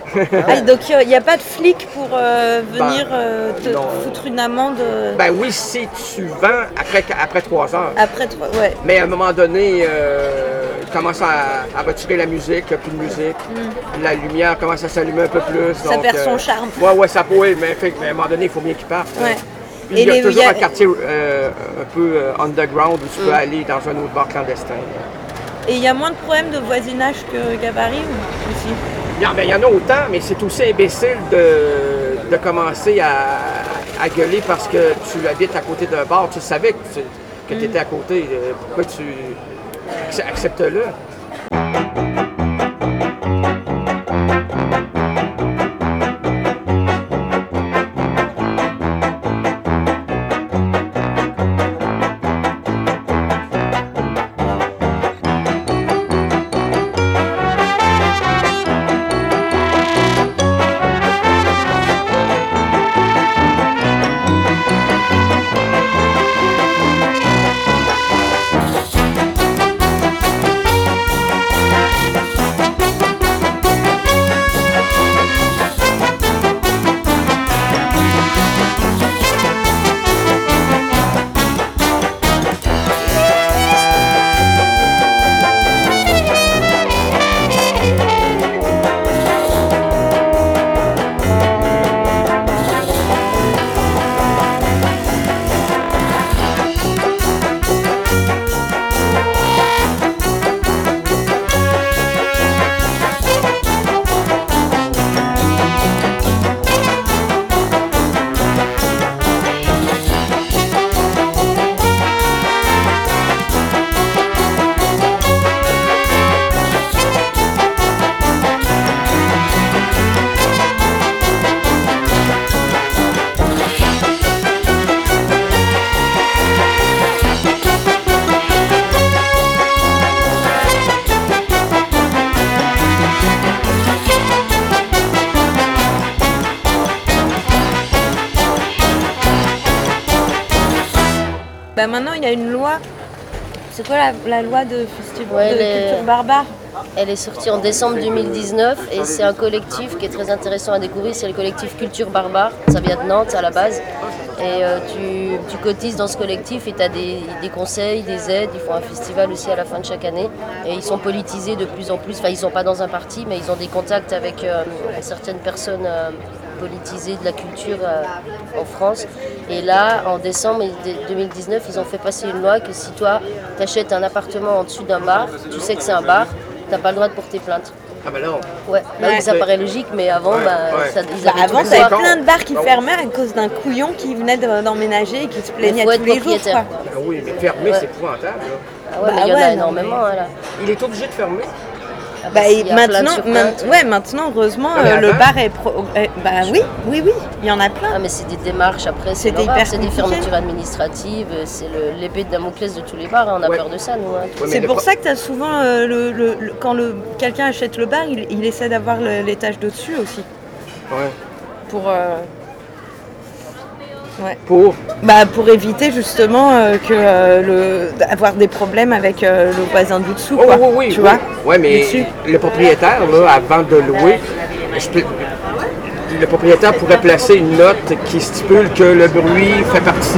Ah, donc il n'y a pas de flic pour euh, venir Ben, euh, te non. foutre une amende euh, Ben oui, si tu vends après, après trois heures. après toi. Ouais. Mais à un moment donné, euh, il commence à, à retirer la musique, il n'y a plus de musique. La lumière commence à s'allumer un peu plus. Mm. Ça donc, perd son euh, charme. Ouais, ouais, ça pourrait, mais, fait, mais à un moment donné, il faut bien qu'il parte. Ouais. Puis Et il y a les- toujours il y a- un quartier euh, un peu euh, underground où tu peux Mm. aller dans un autre bar clandestin. Et il y a moins de problèmes de voisinage que qu'à Paris ou aussi? Il y, en, ben, il y en a autant, mais c'est aussi imbécile de, de commencer à, à gueuler parce que tu habites à côté d'un bar. Tu savais que tu Mm. étais à côté. Euh, Pourquoi tu acceptes-le? Bah maintenant il y a une loi. C'est quoi la, la loi de festival Ouais, de les- culture barbare? Elle est sortie en décembre deux mille dix-neuf et c'est un collectif qui est très intéressant à découvrir. C'est le collectif Culture Barbare. Ça vient de Nantes à la base. Et euh, tu, tu cotises dans ce collectif et tu as des, des conseils, des aides. Ils font un festival aussi à la fin de chaque année. Et ils sont politisés de plus en plus. Enfin, ils ne sont pas dans un parti, mais ils ont des contacts avec euh, certaines personnes euh, politisées de la culture euh, en France. Et là, en décembre deux mille dix-neuf, ils ont fait passer une loi que si toi, tu achètes un appartement en dessous d'un bar, tu sais que c'est un bar, tu n'as pas le droit de porter plainte. Ah ben non. Ouais, bah oui, ça paraît logique, mais avant, Ouais, bah, ouais. ça, ils Bah, avaient avant, tout t'avais le droit. plein de bars qui fermaient à cause d'un couillon qui venait de- d'emménager et qui se plaignait faut tous être les jours. propriétaire. quoi. Ah oui, mais fermer, Ouais. c'est épouvantable. là. Ah ouais, Bah mais il y en ouais, a non, énormément. mais- Voilà. Il est obligé de fermer. Ah Bah, bah, s'il y a plein de maintenant, surplaintes. ma- ouais, maintenant, heureusement, Ah, mais euh, le avant bar est. Pro- euh, bah oui, oui, oui, il y en a plein. Ah, mais c'est des démarches après, c'est C'était l'horreur, hyper c'est des compliqué. fermetures administratives, c'est le- l'épée de Damoclès de tous les bars, hein, on a peur de ça, nous. hein. C'est pour ça que tu as souvent, euh, le, le- le- quand le, quelqu'un achète le bar, il, il essaie d'avoir le- l'étage de-dessus aussi. Ouais. Pour. euh, Ouais. Pour Bah, pour éviter justement euh, que euh, le d'avoir des problèmes avec euh, le voisin du dessous, Oh, quoi. oui, oui, tu oui. vois. Ouais, mais Dessus. le propriétaire, là, avant de louer, je peux- le propriétaire pourrait placer une note qui stipule que le bruit fait partie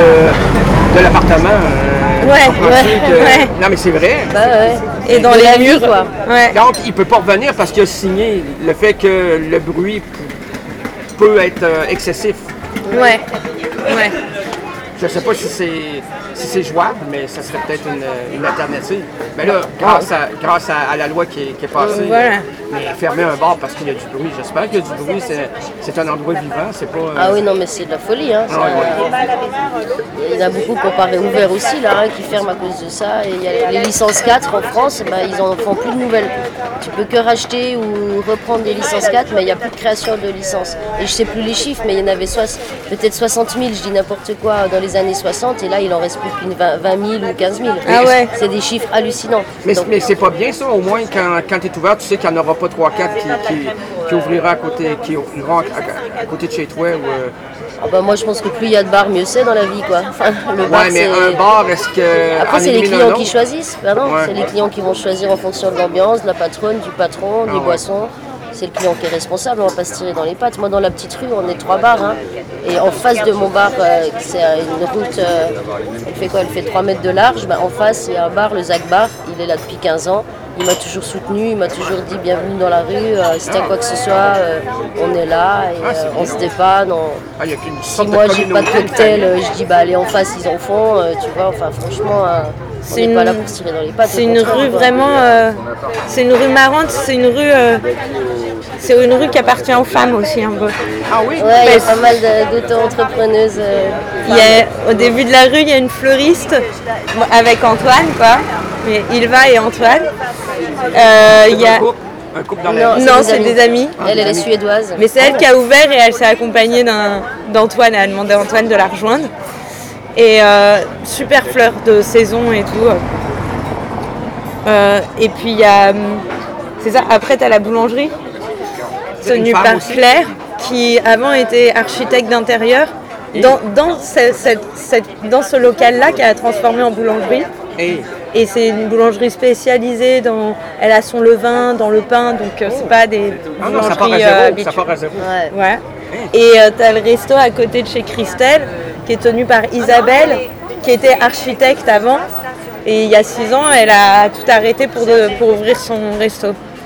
de, de l'appartement. euh, Ouais, comprends-tu ouais, que- ouais. Non, mais c'est vrai. Bah ouais. Et dans De les la vie, murs, quoi. Ouais. Donc, il ne peut pas revenir parce qu'il a signé le fait que le bruit p- peut être euh, excessif. Ouais. Ouais. Je ne sais pas si c'est si c'est jouable, mais ça serait peut-être une, une alternative. Mais là, grâce à, grâce à, à la loi qui est, qui est passée, Voilà. euh, mais fermer un bar parce qu'il y a du bruit, j'espère qu'il y a du bruit, c'est, c'est un endroit vivant, c'est pas... euh, Ah oui, non, mais c'est de la folie. Hein. Ça, Ouais, ouais. Il y en a beaucoup qui ont pas réouvert aussi, là, hein, qui ferment à cause de ça. Et il y a les licences quatre en France, bah, ils en font plus de nouvelles. Tu peux que racheter ou reprendre des licences quatre, mais il n'y a plus de création de licences. Et je sais plus les chiffres, mais il y en avait soix- peut-être soixante mille, je dis n'importe quoi, dans les années soixante, et là, il en reste plus qu'une vingt vingt mille ou quinze mille. Ah ouais. C'est des chiffres hallucinants. Mais, Donc, mais c'est pas bien ça, au moins quand, quand tu es ouvert, tu sais qu'il n'y en aura pas trois quatre qui, qui, qui ouvrira à côté, qui ouvriront à, à- à côté de chez toi. Ou, euh, ah bah, moi, je pense que plus il y a de bars, mieux c'est dans la vie, quoi. Enfin, le bar, ouais, mais c'est- un bar, est-ce que. Après, en c'est les élimine un clients autre? qui choisissent. Ben non, Ouais. c'est les clients qui vont choisir en fonction de l'ambiance, de la patronne, du patron, des ouais. boissons. C'est le client qui est responsable, on va pas se tirer dans les pattes. Moi, dans la petite rue, on est trois bars. hein. Et en face de mon bar, euh, c'est une route, euh, elle fait quoi? Elle fait trois mètres de large. Ben, en face, il y a un bar, le Zac Bar. Il est là depuis quinze ans. Il m'a toujours soutenu, il m'a toujours dit bienvenue dans la rue. Euh, si t'as quoi que ce soit, euh, on est là et euh, on se dépanne. on- Ah, il y a qu'une Si sorte de moi j'ai pas de communauté, cocktail, euh, je dis bah allez en face, ils en font. euh, tu vois, enfin franchement, euh, on C'est n'est une- pas là pour se tirer dans les pattes. C'est au une contraire, rue quoi. vraiment. euh, c'est une rue marrante, c'est une rue. euh, c'est une rue qui appartient aux femmes aussi un peu. Ah oui? Ouais, il y a Parce- pas mal de- d'auto-entrepreneuses. euh, Il y a- au début de la rue, il y a une fleuriste bon, avec Antoine, quoi. Mais Ilva et Antoine. Euh, il y a... Un couple dans Non, la rue. Non, c'est c'est des des amis. Elle, elle est suédoise. Mais c'est elle qui a ouvert et elle s'est accompagnée d'un- d'Antoine. Elle a demandé à Antoine de la rejoindre. Et euh, super fleurs de saison et tout. Euh, et puis il y a. hum, C'est ça, après tu as la boulangerie, tenue femme par aussi. Claire, qui avant était architecte d'intérieur. Dans, dans, ce, cette- cette- dans ce local-là, qui a transformé en boulangerie. Et Et c'est une boulangerie spécialisée dans. Elle a son levain dans le pain, donc euh, c'est pas des ah non, ça part à boulangeries euh, zéro. Ça habituelles. part à zéro. Ouais. Ouais. Et euh, tu as le resto à côté de chez Christelle, qui est tenu par Isabelle, qui était architecte avant. Et il y a six ans, elle a tout arrêté pour, de- pour ouvrir son resto.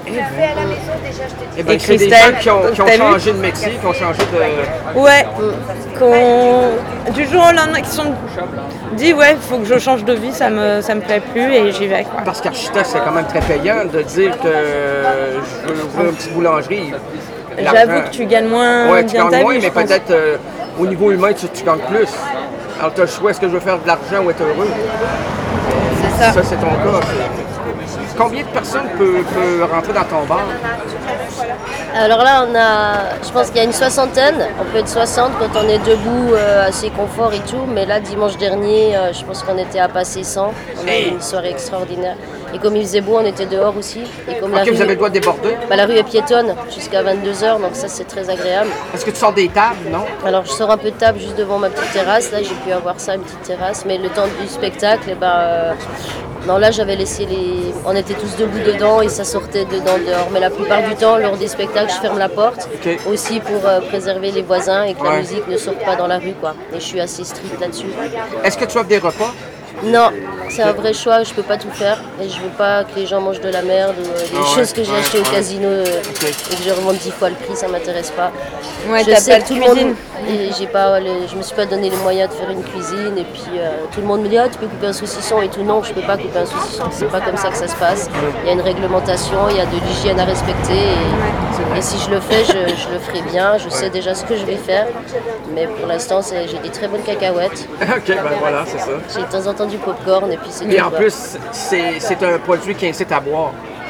Eh ben, Et c'est des Christelle, gens qui ont, qui ont t'as vu? changé de métier, qui ont changé de... Ouais, qu'on- du jour au lendemain, qui se sont dit ouais, il faut que je change de vie, ça me, ça me plaît plus et j'y vais. Quoi. Parce qu'architecte, c'est quand même très payant de dire que euh, je veux ouvrir une petite boulangerie. J'avoue L'argent- que tu gagnes moins Ouais, tu bien gagnes ta moins, vie, mais je pense. peut-être euh, au niveau humain, tu, tu gagnes plus. Alors, tu as le choix, est-ce que je veux faire de l'argent ou être heureux? C'est ça. Ça, c'est ton cas. Combien de personnes peuvent, peuvent rentrer dans ton bar? Alors là, on a, je pense qu'il y a une soixantaine. On peut être soixante quand on est debout, euh, assez confort et tout. Mais là, dimanche dernier, euh, je pense qu'on était à passer cent. On a eu une soirée extraordinaire. Et comme il faisait beau, on était dehors aussi. Et comme la Ok, rue, vous avez le droit de déborder? bah, la rue est piétonne jusqu'à vingt-deux heures, donc ça c'est très agréable. Est-ce que tu sors des tables, non? Alors je sors un peu de table juste devant ma petite terrasse. Là, j'ai pu avoir ça, une petite terrasse. Mais le temps du spectacle, eh ben, euh, non, là j'avais laissé les. On était tous debout dedans et ça sortait dedans, dehors. Mais la plupart du temps, lors des spectacles, je ferme la porte. Ok. Aussi pour euh, préserver les voisins et que la Ouais. musique ne sorte pas dans la rue, quoi. Et je suis assez stricte là-dessus. Est-ce que tu offres des repas? Non, c'est un vrai choix, je peux pas tout faire. Et je veux pas que les gens mangent de la merde ou euh, des Ah ouais, choses que j'ai ouais, achetées au ouais. casino euh, Ok. et que je revends dix fois le prix, ça m'intéresse pas. Ouais, je t'as sais pas que de tout le monde. cuisine. Et j'ai pas, le- je me suis pas donné les moyens de faire une cuisine et puis euh, tout le monde me dit ah tu peux couper un saucisson et tout. Non, je peux pas couper un saucisson, c'est pas comme ça que ça se passe. Il y a une réglementation, il y a de l'hygiène à respecter et, et si je le fais, je, je le ferai bien. Je sais déjà ce que je vais faire, mais pour l'instant c'est- j'ai des très bonnes cacahuètes. Ok, ben voilà, c'est ça. J'ai de temps en temps du popcorn et puis c'est Et tout, en quoi. plus, c'est c'est un produit qui incite à boire.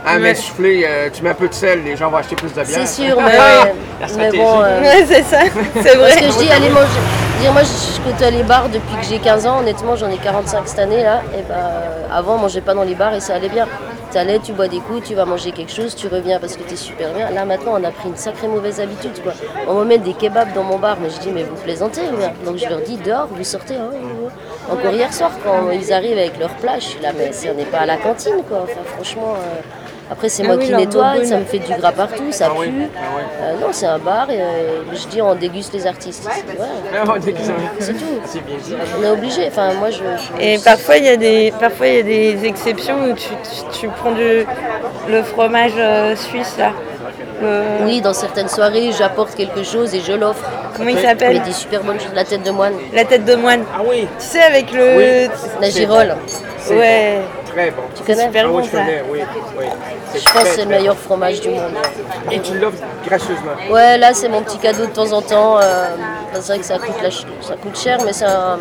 Ah, mais Ouais. souffler, euh, tu mets un peu de sel, les gens vont acheter plus de bière. C'est sûr, mais, La mais stratégie. bon. euh, Ouais, c'est ça, c'est vrai. Parce que je dis, allez manger. Dire, moi, je, je côtoie les bars depuis que j'ai quinze ans. Honnêtement, j'en ai quarante-cinq cette année là. Et ben, euh, avant, on mangeait pas dans les bars et ça allait bien. Tu allais, tu bois des coups, tu vas manger quelque chose, tu reviens parce que tu es super bien. Là, maintenant, on a pris une sacrée mauvaise habitude, quoi. On me met des kebabs dans mon bar, mais je dis, mais vous plaisantez, ou bien? Donc je leur dis, dehors, vous sortez. Hein, hein. Encore hier soir, quand ils arrivent avec leur plat, je suis là, mais si on n'est pas à la cantine, quoi. Enfin, franchement. euh, Après, c'est Ah moi oui, qui leur nettoie, bonbonne. ça me fait du gras partout, ça Ah oui, pue. ah oui. Euh, non, c'est un bar et euh, je dis, on déguste les artistes. Voilà. Ah, on déguste. C'est tout. C'est bien dit. On est obligé. Enfin, moi, je. je- Et parfois il y a des parfois il y a des exceptions où tu, tu, tu prends du, le fromage euh, suisse là. Le- Oui, dans certaines soirées, j'apporte quelque chose et je l'offre. Comment il s'appelle? Mais des super bonnes choses. La tête de moine. La tête de moine. Ah oui. Tu sais avec le. Oui. La C'est girole. C'est Ouais. Très bon. Tu connais? super Ah bon oui, je ça. connais, oui. oui. Je pense que c'est le meilleur fromage du monde. Et tu l'offres gracieusement. Ouais, là, c'est mon petit cadeau de temps en temps. euh, c'est vrai que ça coûte, la ch- ça coûte cher, mais ça,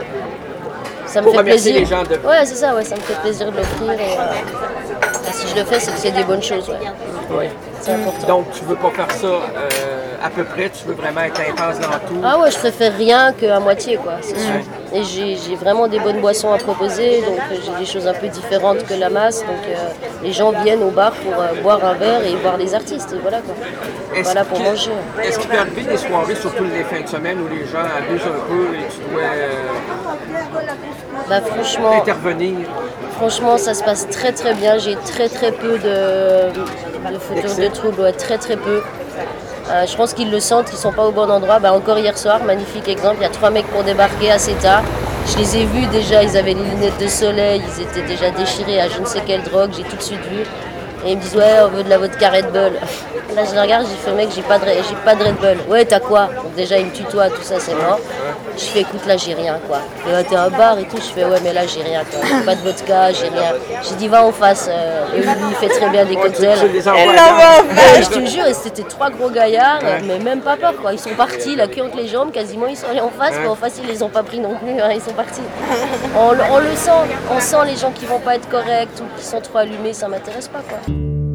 ça me Pour fait remercier plaisir. les gens de- Ouais, c'est ça, ouais, ça me fait plaisir de l'offrir. Et, euh, si je le fais, c'est que c'est des bonnes choses. Ouais. Oui. C'est important. Donc, tu veux pas faire ça euh, à peu près, tu veux vraiment être intense dans tout. Ah ouais, je préfère rien qu'à moitié, quoi, c'est sûr. Et j'ai j'ai vraiment des bonnes boissons à proposer, donc euh, j'ai des choses un peu différentes que la masse. Donc euh, les gens viennent au bar pour euh, boire un verre et voir les artistes, et voilà quoi. Est-ce Voilà pour que- manger. Est-ce qu'il peut arriver des soirées, surtout les fins de semaine, où les gens abusent un peu et tu dois euh, Bah franchement, intervenir? franchement, ça se passe très très bien. J'ai très très peu de, de fauteurs de troubles, ouais, très très peu. Euh, je pense qu'ils le sentent, qu'ils sont pas au bon endroit. Bah, encore hier soir, magnifique exemple, il y a trois mecs pour débarquer assez tard. Je les ai vus déjà, ils avaient les lunettes de soleil, ils étaient déjà déchirés à je ne sais quelle drogue, j'ai tout de suite vu. Et ils me disent ouais, on veut de la vodka Red Bull. Là je les regarde, j'ai fait mec, j'ai pas de, j'ai pas de Red Bull. Ouais, t'as quoi? Donc déjà ils me tutoient, tout ça c'est mort. Je fais écoute là j'ai rien quoi. Et ouais, t'es à un bar et tout, je fais ouais mais là j'ai rien quoi. J'ai pas de vodka, j'ai rien. J'ai dit va en face, euh, et lui il fait très bien des cocktails. tu les envoies Elle à l'envoie en Nantes. face. Ouais, je te jure, et c'était trois gros gaillards, mais même pas peur quoi. Ils sont partis, la queue entre les jambes, quasiment ils sont allés en face, mais en face ils les ont pas pris non plus, hein, ils sont partis. On, le- on le sent, on sent les gens qui vont pas être corrects ou qui sont trop allumés, ça m'intéresse pas quoi.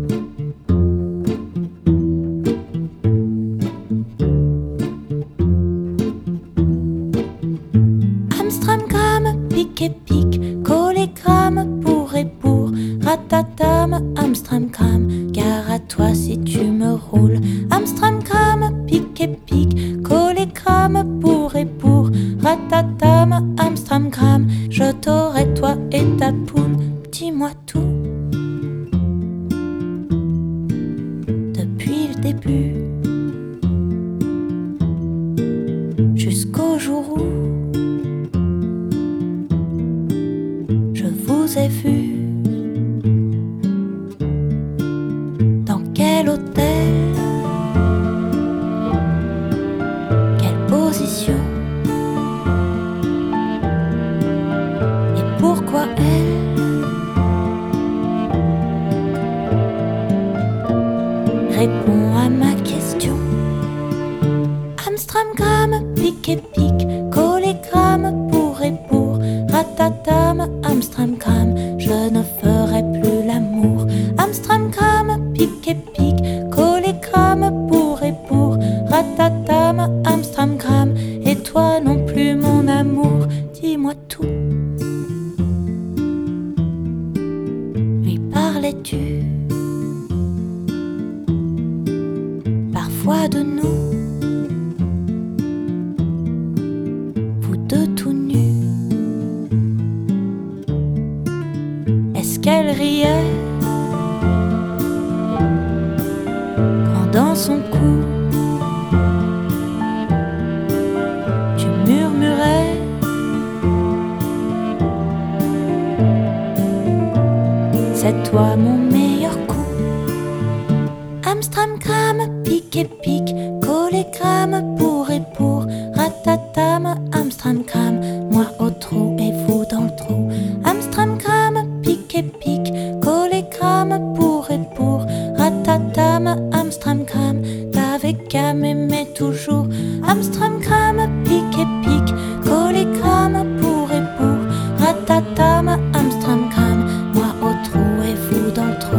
Amstramgram, pique et pique, collégramme pour et pour, ratatam, Amstramgram, gare à toi si tu me roules. Amstramgram, pique et pique, collégramme pour et pour, ratatam, Amstramgram, je t'aurai toi et ta poule, dis-moi tout. Depuis le début, jusqu'au jour où je vous ai vu. Dans quel hôtel? Quelle position? Et pourquoi elle? Réponds à ma question. Amstramgram, pique et pique, collégramme pour et pour, ratatam, Amstramgram, je ne ferai plus l'amour. Amstramgram, pique et pique, collégramme pour et pour, ratatam, Amstramgram, et toi non plus mon amour, dis-moi tout. Lui parlais-tu parfois de nous? Vous deux tout nus. Est-ce qu'elle riait quand dans son cou tu murmurais c'est toi mon meilleur coup. Amstramgram, pique et pique, collégramme pour et pour, ratatam, Amstramgram, moi au trou et vous dans le trou. Amstramgram, pique et pique, collégramme pour et pour, ratatam, Amstramgram, t'avais qu'à m'aimer toujours. Amstramgram, pique et pique, collégramme pour et pour, ratatam, Amstramgram, moi au trou et vous dans le trou.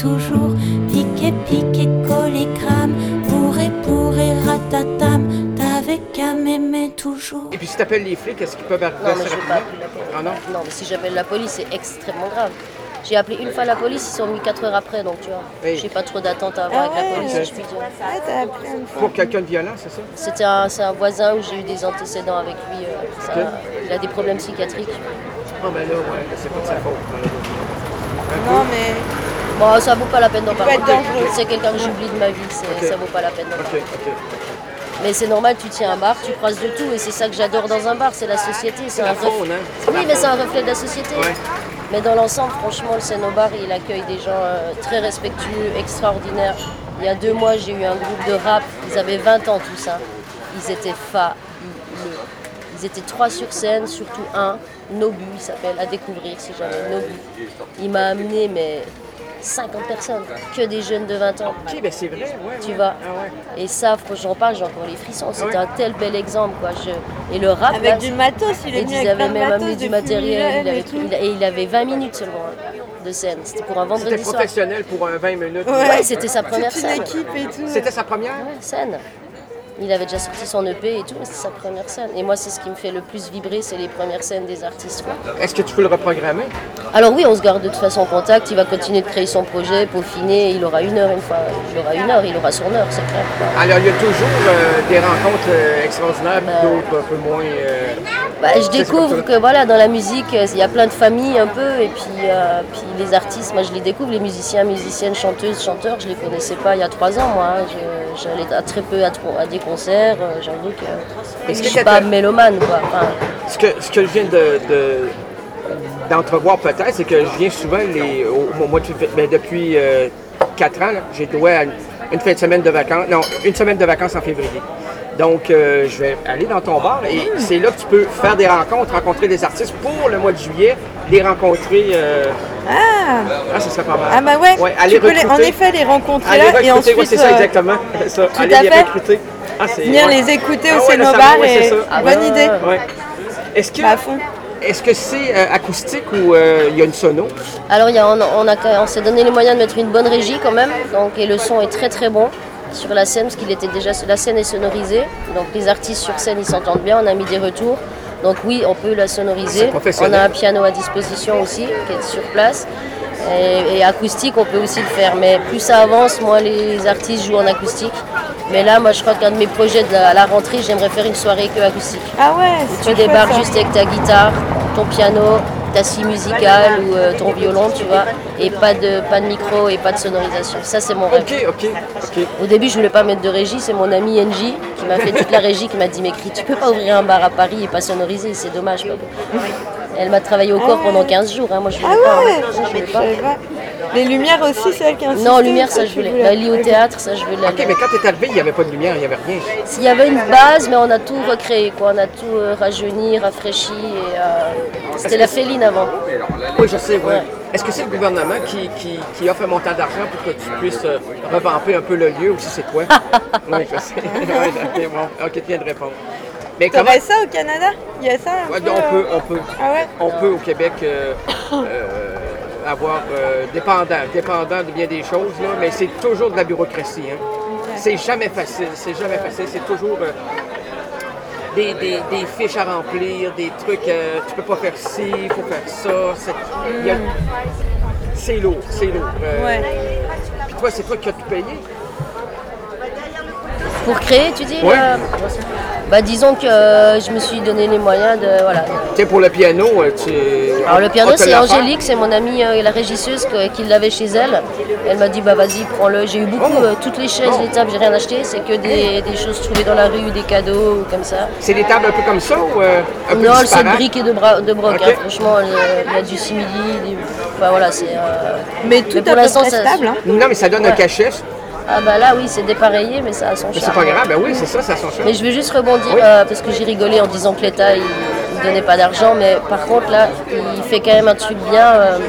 toujours. Piqué, piqué, collé, crame. Bourré, bourré, ratatam. T'avais qu'à m'aimer toujours. Et puis si t'appelles les flics, est-ce qu'ils peuvent arriver Non, assez mais je vais pas rapidement? appeler la police. Ah non? Non, mais si j'appelle la police, c'est extrêmement grave. J'ai appelé une fois la police, ils sont venus quatre heures après, donc tu vois, Oui. j'ai pas trop d'attente à avoir Ah avec la ouais, police, ok. si je puis dire. Ah, t'as appelé une fois. Pour quelqu'un de violent, c'est ça? C'était un, c'est un voisin où j'ai eu des antécédents avec lui. euh, ça- Ok. Il a des problèmes psychiatriques. Ah ben là, ouais, c'est pas de sa faute, malheureusement. Non, mais Bon, ça vaut pas la peine d'en Il peut parler. être dangereux. C'est quelqu'un que j'oublie de ma vie, c'est, Ok. ça vaut pas la peine d'en Ok, parler. ok. Mais c'est normal, tu tiens un bar, tu croises de tout, et c'est ça que j'adore dans un bar, c'est la société. C'est un la ref- faune, hein? C'est Oui, la mais faune. c'est un reflet de la société. Ouais. Mais dans l'ensemble, franchement, le Cénobar, il accueille des gens euh, très respectueux, extraordinaires. Il y a deux mois, j'ai eu un groupe de rap, ils avaient vingt ans tous, hein. Ils étaient fabuleux. Ils étaient trois sur scène, surtout un, Nobu, il s'appelle, à découvrir si jamais, Nobu. Il m'a amené, mais cinquante personnes, que des jeunes de vingt ans. Ok, ben c'est vrai, ouais. Tu ouais. vois. Ah ouais. Et ça, franchement, j'en parle, j'ai encore les frissons. C'était Ouais. un tel bel exemple, quoi. Je... Et le rap, avec là, du matos, il est et venu ils avec avaient plein de même matos, amené de du matériel. Il fumigène avait, et tout. il a- et il avait vingt minutes seulement hein, de scène. C'était pour un vendredi C'était soir. professionnel pour un vingt minutes. Ouais, c'était sa première Toute une scène. équipe et tout. C'était sa première? Ouais, scène. Il avait déjà sorti son E P et tout, mais c'était sa première scène. Et moi, c'est ce qui me fait le plus vibrer, c'est les premières scènes des artistes, quoi. Est-ce que tu peux le reprogrammer? Alors oui, on se garde de toute façon en contact. Il va continuer de créer son projet, peaufiner. Il aura une heure une fois. Il aura une heure, il aura son heure, c'est clair. Alors, il y a toujours euh, des rencontres euh, extraordinaires, puis Ben, d'autres un peu moins... euh, Bah, je c'est comme découvre ça. que voilà, dans la musique, euh, il y a plein de familles un peu, et puis, euh, puis les artistes, moi je les découvre, les musiciens, musiciennes, chanteuses, chanteurs, je les connaissais pas il y a trois ans, moi. hein. Je- J'allais à très peu à, tro- à des concerts, euh, j'avoue que Est-ce je que suis t'as- pas mélomane, quoi. Enfin, Ce que, ce que je viens de, de- d'entrevoir peut-être, c'est que je viens souvent les, au, au mois de février, ben, depuis euh, quatre ans, là, j'ai droit à une, une fin de semaine de vacances, non, une semaine de vacances en février. Donc, euh, je vais aller dans ton bar et c'est là que tu peux faire des rencontres, rencontrer des artistes pour le mois de juillet, les rencontrer. euh, Ah, Ah, ça serait pas mal. ah bah ouais, aller tu peux les- en recruter. effet les rencontrer Aller là recruter, et ouais, ensuite c'est ça, euh, exactement. Ça, tout aller à les fait. recruter. Ah, c'est- venir ouais. les écouter Ah au ouais, le Cénobar salon, ouais, c'est et ça. ah, bonne idée. Ouais. Est-ce que, Bah, à fond. est-ce que c'est euh, acoustique ou euh, il y a une sono? alors il y a, on, on, a, on s'est donné les moyens de mettre une bonne régie quand même, donc, et le son est très très bon sur la scène, parce qu'il était déjà, la scène est sonorisée, donc les artistes sur scène ils s'entendent bien, on a mis des retours. Donc oui, on peut la sonoriser. C'est professionnel. On a un piano à disposition aussi qui est sur place. Et, et acoustique, on peut aussi le faire. Mais plus ça avance, moins les artistes jouent en acoustique. Mais là, moi, je crois qu'un de mes projets de la, à la rentrée, j'aimerais faire une soirée que acoustique. Ah ouais, Où c'est tu chouette, débarques ça. juste avec ta guitare, ton piano, ta scie musicale ou euh, ton violon, tu vois, et pas de, pas de micro et pas de sonorisation. Ça, c'est mon rêve. Ok, ok, ok. Au début, je voulais pas mettre de régie, c'est mon ami Engie qui m'a fait toute la régie, qui m'a dit, mais Cri, tu peux pas ouvrir un bar à Paris et pas sonoriser, c'est dommage. Papa. Elle m'a travaillé au corps pendant quinze jours, hein. Moi je voulais Ah pas. ouais, hein. Moi, je voulais je pas. savais pas. Les lumières aussi, celles qui insistaient. Non, lumière, ça je tu voulais. La lit au théâtre, ça je voulais. Ok, mais quand t'es arrivé, il n'y avait pas de lumière, il n'y avait rien. Il y avait une base, mais on a tout recréé, quoi. On a tout euh, rajeuni, rafraîchi. Et, euh, c'était la féline avant. Oui, je sais, oui. Ouais. Est-ce que c'est le gouvernement qui, qui, qui offre un montant d'argent pour que tu puisses euh, revamper un peu le lieu ou si c'est toi? Oui, je sais. Ouais, ok, bon, ok, tu viens de répondre. Mais comment... T'aurais ça au Canada? Il y a ça un Ouais, peu, on peut, euh, on peut. Ah ouais? On peut au Québec euh, euh, avoir euh, dépendant, dépendant de bien des choses, là, mais c'est toujours de la bureaucratie. Hein. C'est jamais facile, c'est jamais facile, c'est toujours euh, des, des, des fiches à remplir, des trucs, euh, tu peux pas faire ci, il faut faire ça. C'est, il y a- c'est lourd, c'est lourd. Euh, Ouais. Puis toi, c'est toi qui as tout payé? Pour créer, tu dis Ouais. euh, bah, disons que euh, je me suis donné les moyens de. Voilà. Tu sais, pour le piano, euh, tu... Alors le piano on te c'est l'a fait. Angélique, c'est mon amie euh, la régisseuse que- qui l'avait chez elle. Elle m'a dit bah vas-y prends-le. J'ai eu beaucoup, Oh. euh, toutes les chaises, les tables, j'ai rien acheté, c'est que des, des choses trouvées dans la rue, des cadeaux ou comme ça. C'est des tables un peu comme ça ou euh, un peu Non, c'est de disparates? briques et de, bra- de broc. Ok. hein. Franchement, euh, il y a du simili, du... enfin voilà, c'est. euh, Mais tout pour à peu l'instant, près ça- stable, hein. Non, mais ça donne un Ouais. cachet. Ah bah là oui, c'est dépareillé, mais ça a son Mais charme. c'est pas grave, ben oui, c'est ça, ça a son charme. Mais je veux juste rebondir Oui. euh, parce que j'ai rigolé en disant que l'État il, il donnait pas d'argent, mais par contre là il fait quand même un truc bien. euh,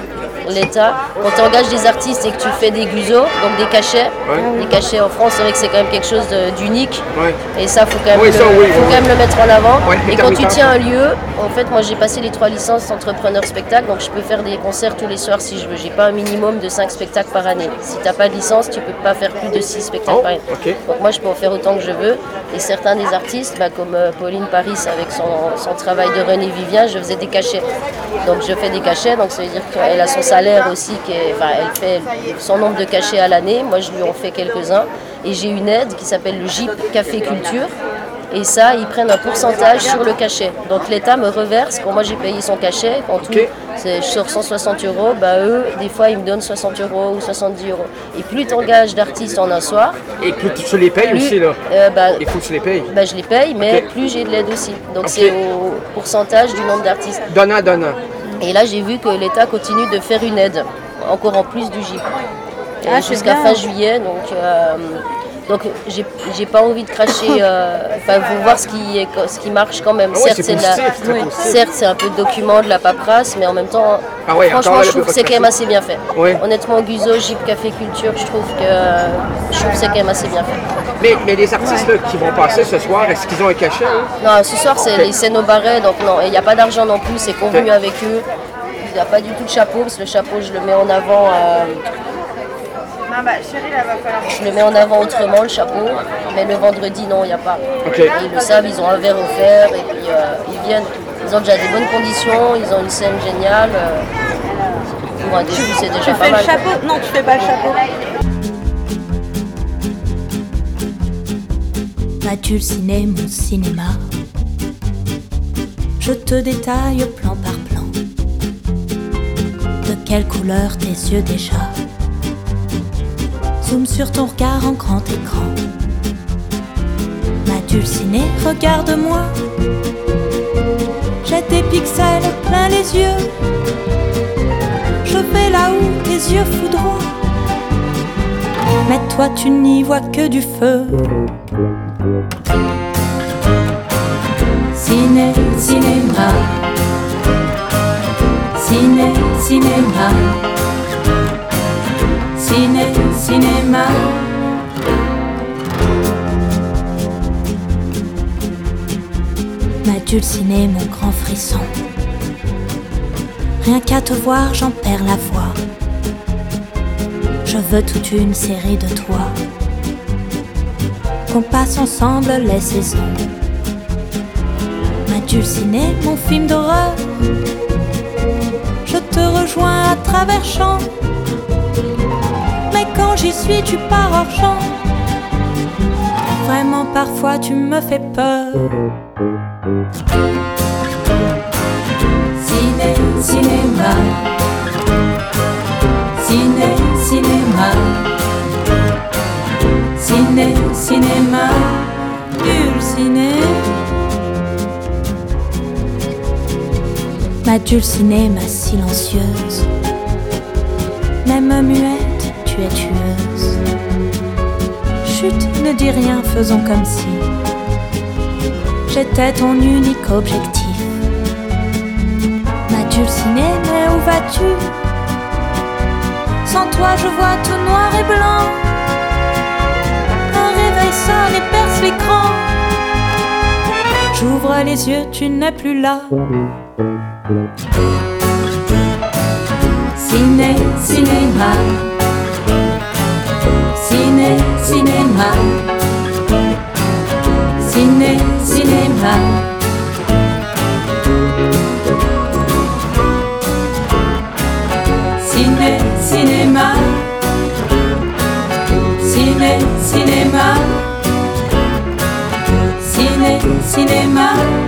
l'État, quand tu engages des artistes et que tu fais des guzos, donc des cachets, Ouais. les cachets en France, c'est vrai que c'est quand même quelque chose de- d'unique. Ouais. Et ça, il faut quand même, Oui, le, ça, oui, faut oui, quand même le mettre en avant. Ouais, et quand tu intermittent. tiens un lieu, en fait, moi j'ai passé les trois licences entrepreneur spectacle, donc je peux faire des concerts tous les soirs si je veux. J'ai pas un minimum de cinq spectacles par année. Si tu n'as pas de licence, tu peux pas faire plus de six spectacles Oh, par année. ok. Donc moi je peux en faire autant que je veux. Et certains des artistes, bah, comme euh, Pauline Paris avec son, son travail de René Vivien, je faisais des cachets. Donc je fais des cachets, donc ça veut dire qu'elle a son salaire aussi, qui est, enfin, elle fait son nombre de cachets à l'année. Moi je lui en fais quelques-uns. Et j'ai une aide qui s'appelle le J I P Café Culture. Et ça, ils prennent un pourcentage sur le cachet. Donc l'État me reverse, quand moi j'ai payé son cachet, quand tout, c'est sur cent soixante euros, bah eux, des fois ils me donnent soixante euros ou soixante-dix euros. Et plus tu engages d'artistes en un soir, Et plus tu les payes plus, aussi, là. euh, bah, Il faut que tu les payes. bah, je les paye, mais Ok. plus j'ai de l'aide aussi. Donc Ok. c'est au pourcentage du nombre d'artistes. Donnant, donnant. Et là j'ai vu que l'État continue de faire une aide, encore en plus du J I P. Et Ah, c'est jusqu'à bien. fin juillet, donc... euh, Donc j'ai j'ai pas envie de cracher, euh, enfin faut voir ce qui, est, ce qui marche quand même. Ah ouais, certes, c'est de la- positif, c'est très oui, positif. certes, c'est un peu de document, de la paperasse, mais en même temps, Ah ouais, franchement, encore là, je le trouve que c'est quand même paperasse. assez bien fait. Ouais. Honnêtement, Guzo, J I P Café Culture, je trouve que, je trouve que c'est quand même assez bien fait. Mais, mais les artistes là, qui vont passer ce soir, est-ce qu'ils ont un cachet? eux? Non, ce soir, c'est les scènes au barret, donc non, il n'y a pas d'argent non plus, c'est convenu avec eux. Il n'y a pas du tout de chapeau, parce que le chapeau, je le mets en avant. euh, Non, bah, chérie, là, va falloir. Je le mets en avant autrement, le chapeau, mais le vendredi, non, il n'y a pas. Ok. Et ils le savent, ils ont un verre offert, et puis euh, ils viennent. Ils ont déjà des bonnes conditions, ils ont une scène géniale. euh, Pour un début, c'est déjà Tu pas fais mal. le chapeau? Non, tu fais pas le chapeau. M'as-tu le ciné, mon cinéma? Je te détaille plan par plan. De quelle couleur tes yeux déjà? Zoom sur ton regard en grand écran. M'as-tu le ciné? Regarde-moi. J'ai des pixels plein les yeux. Je vais là où tes yeux foudroient. Mais toi tu n'y vois que du feu. Ciné, cinéma. Ciné, cinéma. Ciné, cinéma. M'as-tu le ciné, mon grand frisson? Rien qu'à te voir, j'en perds la voix. Je veux toute une série de toi. Qu'on passe ensemble les saisons. M'as-tu le ciné, mon film d'horreur? Je te rejoins à travers champs. Mais quand j'y suis, tu pars hors champ. Vraiment, parfois, tu me fais peur. Ciné, cinéma. Ciné, cinéma. Ciné, cinéma. Bulle ciné. Ma dulcinée, ma silencieuse. Même muette, tu es tueuse. Chut, ne dis rien, faisons comme si j'étais ton unique objectif. Ma dulcinée, mais où vas-tu? Sans toi, je vois tout noir et blanc. Un réveil sonne et perce l'écran. J'ouvre les yeux, tu n'es plus là. Ciné, cinéma. Ciné, cinéma. Ciné, cinéma. Ciné, cinéma. Ciné, cinéma. Ciné, cinéma.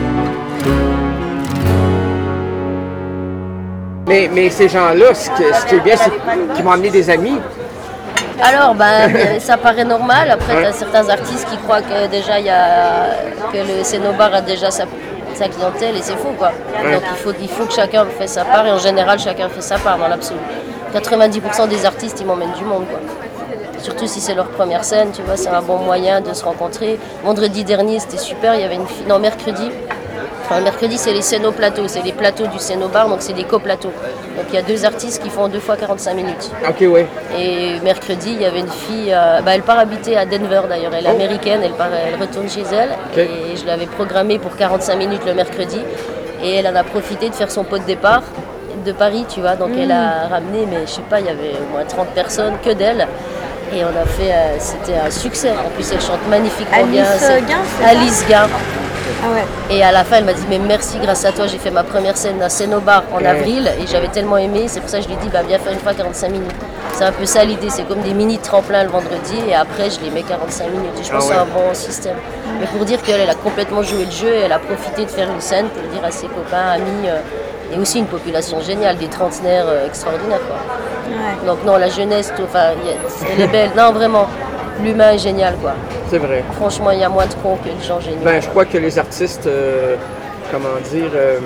Mais, mais ces gens-là, ce, que- ce qui est bien, c'est qu'ils m'ont amené des amis. Alors, ben, ça paraît normal. Après, Ouais. tu as certains artistes qui croient que déjà, il y a, que le Cénobar a déjà sa, sa clientèle et c'est faux, quoi. Ouais. Donc, il faut, il faut que chacun fasse sa part et en général, chacun fait sa part dans l'absolu. quatre-vingt-dix pour cent des artistes, ils m'emmènent du monde, quoi. Surtout si c'est leur première scène, tu vois, c'est un bon moyen de se rencontrer. Vendredi dernier, c'était super, il y avait une fille, non, mercredi, Enfin, le mercredi, c'est les scénoplateaux, c'est les plateaux du Scénobar, donc c'est des coplateaux. Donc il y a deux artistes qui font deux fois quarante-cinq minutes. Ok, oui. Et mercredi, il y avait une fille, euh, bah, elle part habiter à Denver d'ailleurs, elle est Oh. américaine, elle, part, elle retourne chez elle. Ok. Et je l'avais programmée pour quarante-cinq minutes le mercredi. Et elle en a profité de faire son pot de départ de Paris, tu vois. Donc Mm. elle a ramené, mais je sais pas, il y avait au moins trente personnes que d'elle. Et on a fait, euh, c'était un succès. En plus, elle chante magnifiquement Alice bien. C'est- Gain, c'est ça Alice Gain. Ah ouais. Et à la fin, elle m'a dit, mais merci, grâce à toi, j'ai fait ma première scène à Scénobar en Ouais. avril et j'avais tellement aimé, c'est pour ça que je lui ai dit, bah, viens faire une fois quarante-cinq minutes. C'est un peu ça l'idée, c'est comme des mini tremplins le vendredi et après, je les mets quarante-cinq minutes. Et je pense Ah que c'est ouais. un bon système. Mais pour dire qu'elle elle a complètement joué le jeu et elle a profité de faire une scène pour dire à ses copains, amis, euh, et aussi une population géniale, des trentenaires euh, extraordinaires. Quoi. Ouais. Donc non, la jeunesse, tout, enfin, y a- elle est belle. Non, vraiment, l'humain est génial, quoi. C'est vrai. Franchement, il y a moins de cons que de gens géniaux. Ben, je crois que les artistes, euh, comment dire, euh,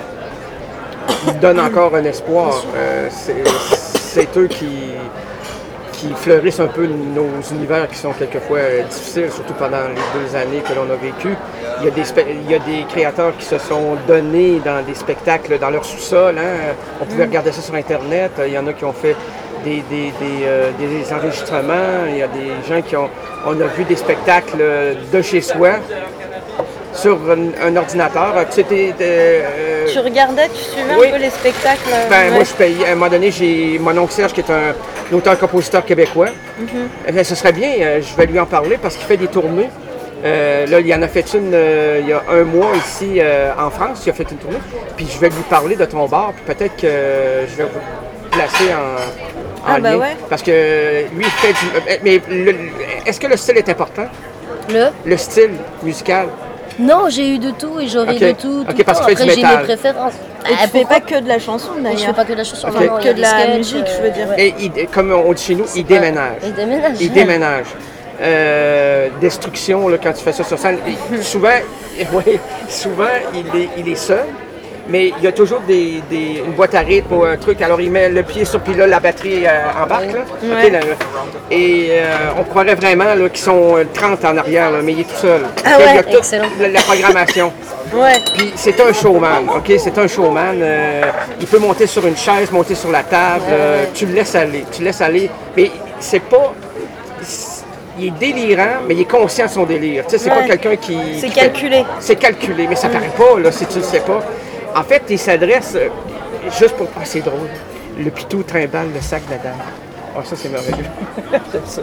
ils donnent encore un espoir. Euh, c'est, c'est eux qui, qui fleurissent un peu nos univers qui sont quelquefois euh, difficiles, surtout pendant les deux années que l'on a vécues. Il y a des, spe- il y a des créateurs qui se sont donnés dans des spectacles dans leur sous-sol. Hein. On pouvait Mm. regarder ça sur Internet. Il y en a qui ont fait des, des, des, euh, des enregistrements. Il y a des gens qui ont... On a vu des spectacles de chez soi sur un, un ordinateur. Tu sais, t'es- t'es, euh, Tu regardais, tu suivais oui. un peu les spectacles euh, ben, ouais. moi, je paye. À un moment donné, j'ai mon oncle Serge, qui est un, un auteur-compositeur québécois. Mhm. Eh bien, ce serait bien, euh, je vais lui en parler parce qu'il fait des tournées. Euh, là, il en a fait une euh, il y a un mois ici euh, en France. Il a fait une tournée. Puis je vais lui parler de ton bar. Puis peut-être que je vais vous placer en, en Ah, bah lien. ouais. Parce que lui, il fait du. euh, Mais le- est-ce que le style est important? Le Le style musical? Non, j'ai eu de tout et j'aurai Ok. de tout. tout Ok, le parce temps. que tu fais Après, du j'ai mes métal. préférences. Et Ah, tu fais pourquoi pas que de la chanson Oui, d'ailleurs. je fais pas que de la chanson. Ok. Non, non, il y Que a de des la sketchs, musique, je veux dire. ouais. Et il- comme on dit chez nous, il pas- déménage. il déménage. Il déménage. Euh, destruction, là, quand tu fais ça sur scène. Et souvent, oui, souvent il, est, il est seul, mais il y a toujours des, des- une boîte à rythme ou un truc. Alors il met le pied sur, puis là, la batterie euh, embarque. Là. Ouais. Ok, là, là. Et euh, on croirait vraiment là, qu'ils sont trente en arrière, là, mais il est tout seul. Ah Ok, ouais, il y a toute excellent. la, la programmation. Ouais. Puis c'est un showman, OK? C'est un showman. euh, il peut monter sur une chaise, monter sur la table. euh, tu le laisses aller. Tu le laisses aller. Mais c'est pas... c'est- Il est délirant, mais il est conscient de son délire. Tu sais, c'est Ouais. pas quelqu'un qui... C'est qui fait- calculé. C'est calculé, mais ça paraît pas, là, si tu le sais pas. En fait, il s'adresse euh, juste pour... Ah, c'est drôle. Le pitou trimballe le sac de la dame. Ah, ça, c'est merveilleux. J'aime ça.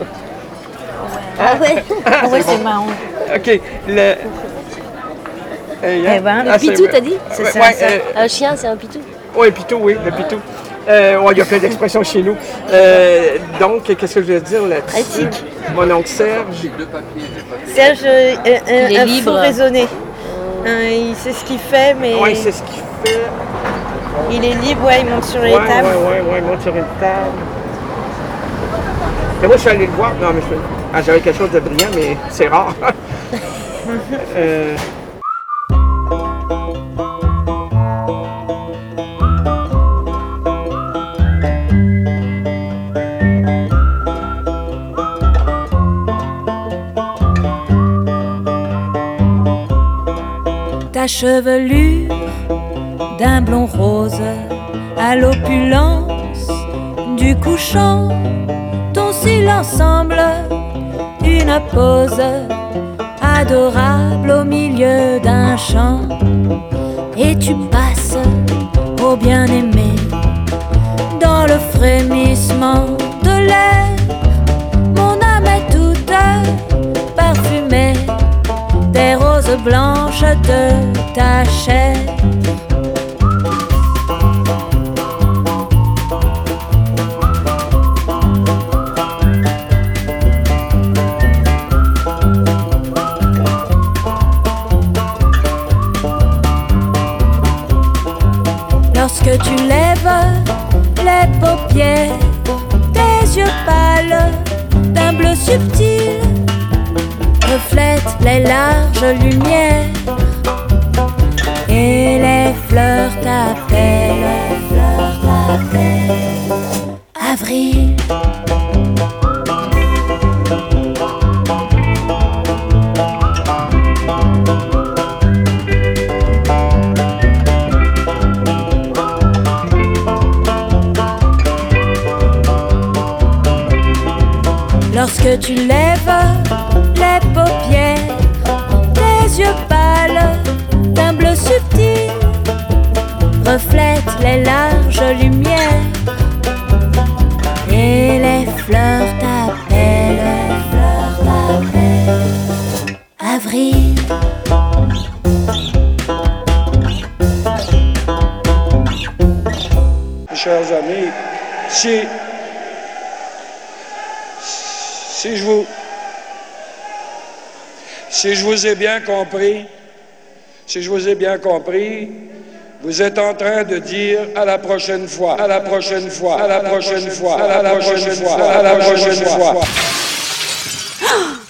Ah ouais. Ah ouais, c'est c'est bon. marrant. OK. Le... Hey, hein? Eh ben, le Ah, c'est- Pitou, t'as dit C'est Ouais, ça, ouais, ça. euh, Un chien, c'est un pitou. Oui, pitou, oui, le pitou. Euh, ouais, il y a plein d'expressions chez nous. Euh, donc, qu'est-ce que je veux dire là-dessus? Éthique. Mon oncle Serge. Serge, euh, euh, Il est un libre. fou raisonné. Euh, il sait ce qu'il fait, mais Oui, c'est ce qu'il fait. il est libre, ouais, il monte sur les Ouais, tables. ouais, ouais, ouais, il monte sur une table. Et moi, je suis allé le voir. Non, mais je... ah, j'avais quelque chose de brillant, mais c'est rare. euh... Ta chevelure d'un blond rose à l'opulence du couchant, ton silence semble une pause adorable au milieu d'un chant. Et tu passes au bien-aimé dans le frémissement de l'air. Mon âme est toute parfumée des roses blanches de ta chair. Lorsque tu lèves les paupières, tes yeux pâles d'un bleu subtil reflètent les larges lumières et les fleurs t'appellent, les fleurs t'appellent. Avril. Lorsque tu lèves les paupières, tes yeux pâles d'un bleu subtil reflètent les larges lumières et les fleurs t'appellent, les fleurs t'appellent. Avril. Chers amis, si, si, je vous, si je vous ai bien compris, si je vous ai bien compris, vous êtes en train de dire à la prochaine fois, à la prochaine fois, à la prochaine fois, à la prochaine fois, à la prochaine fois.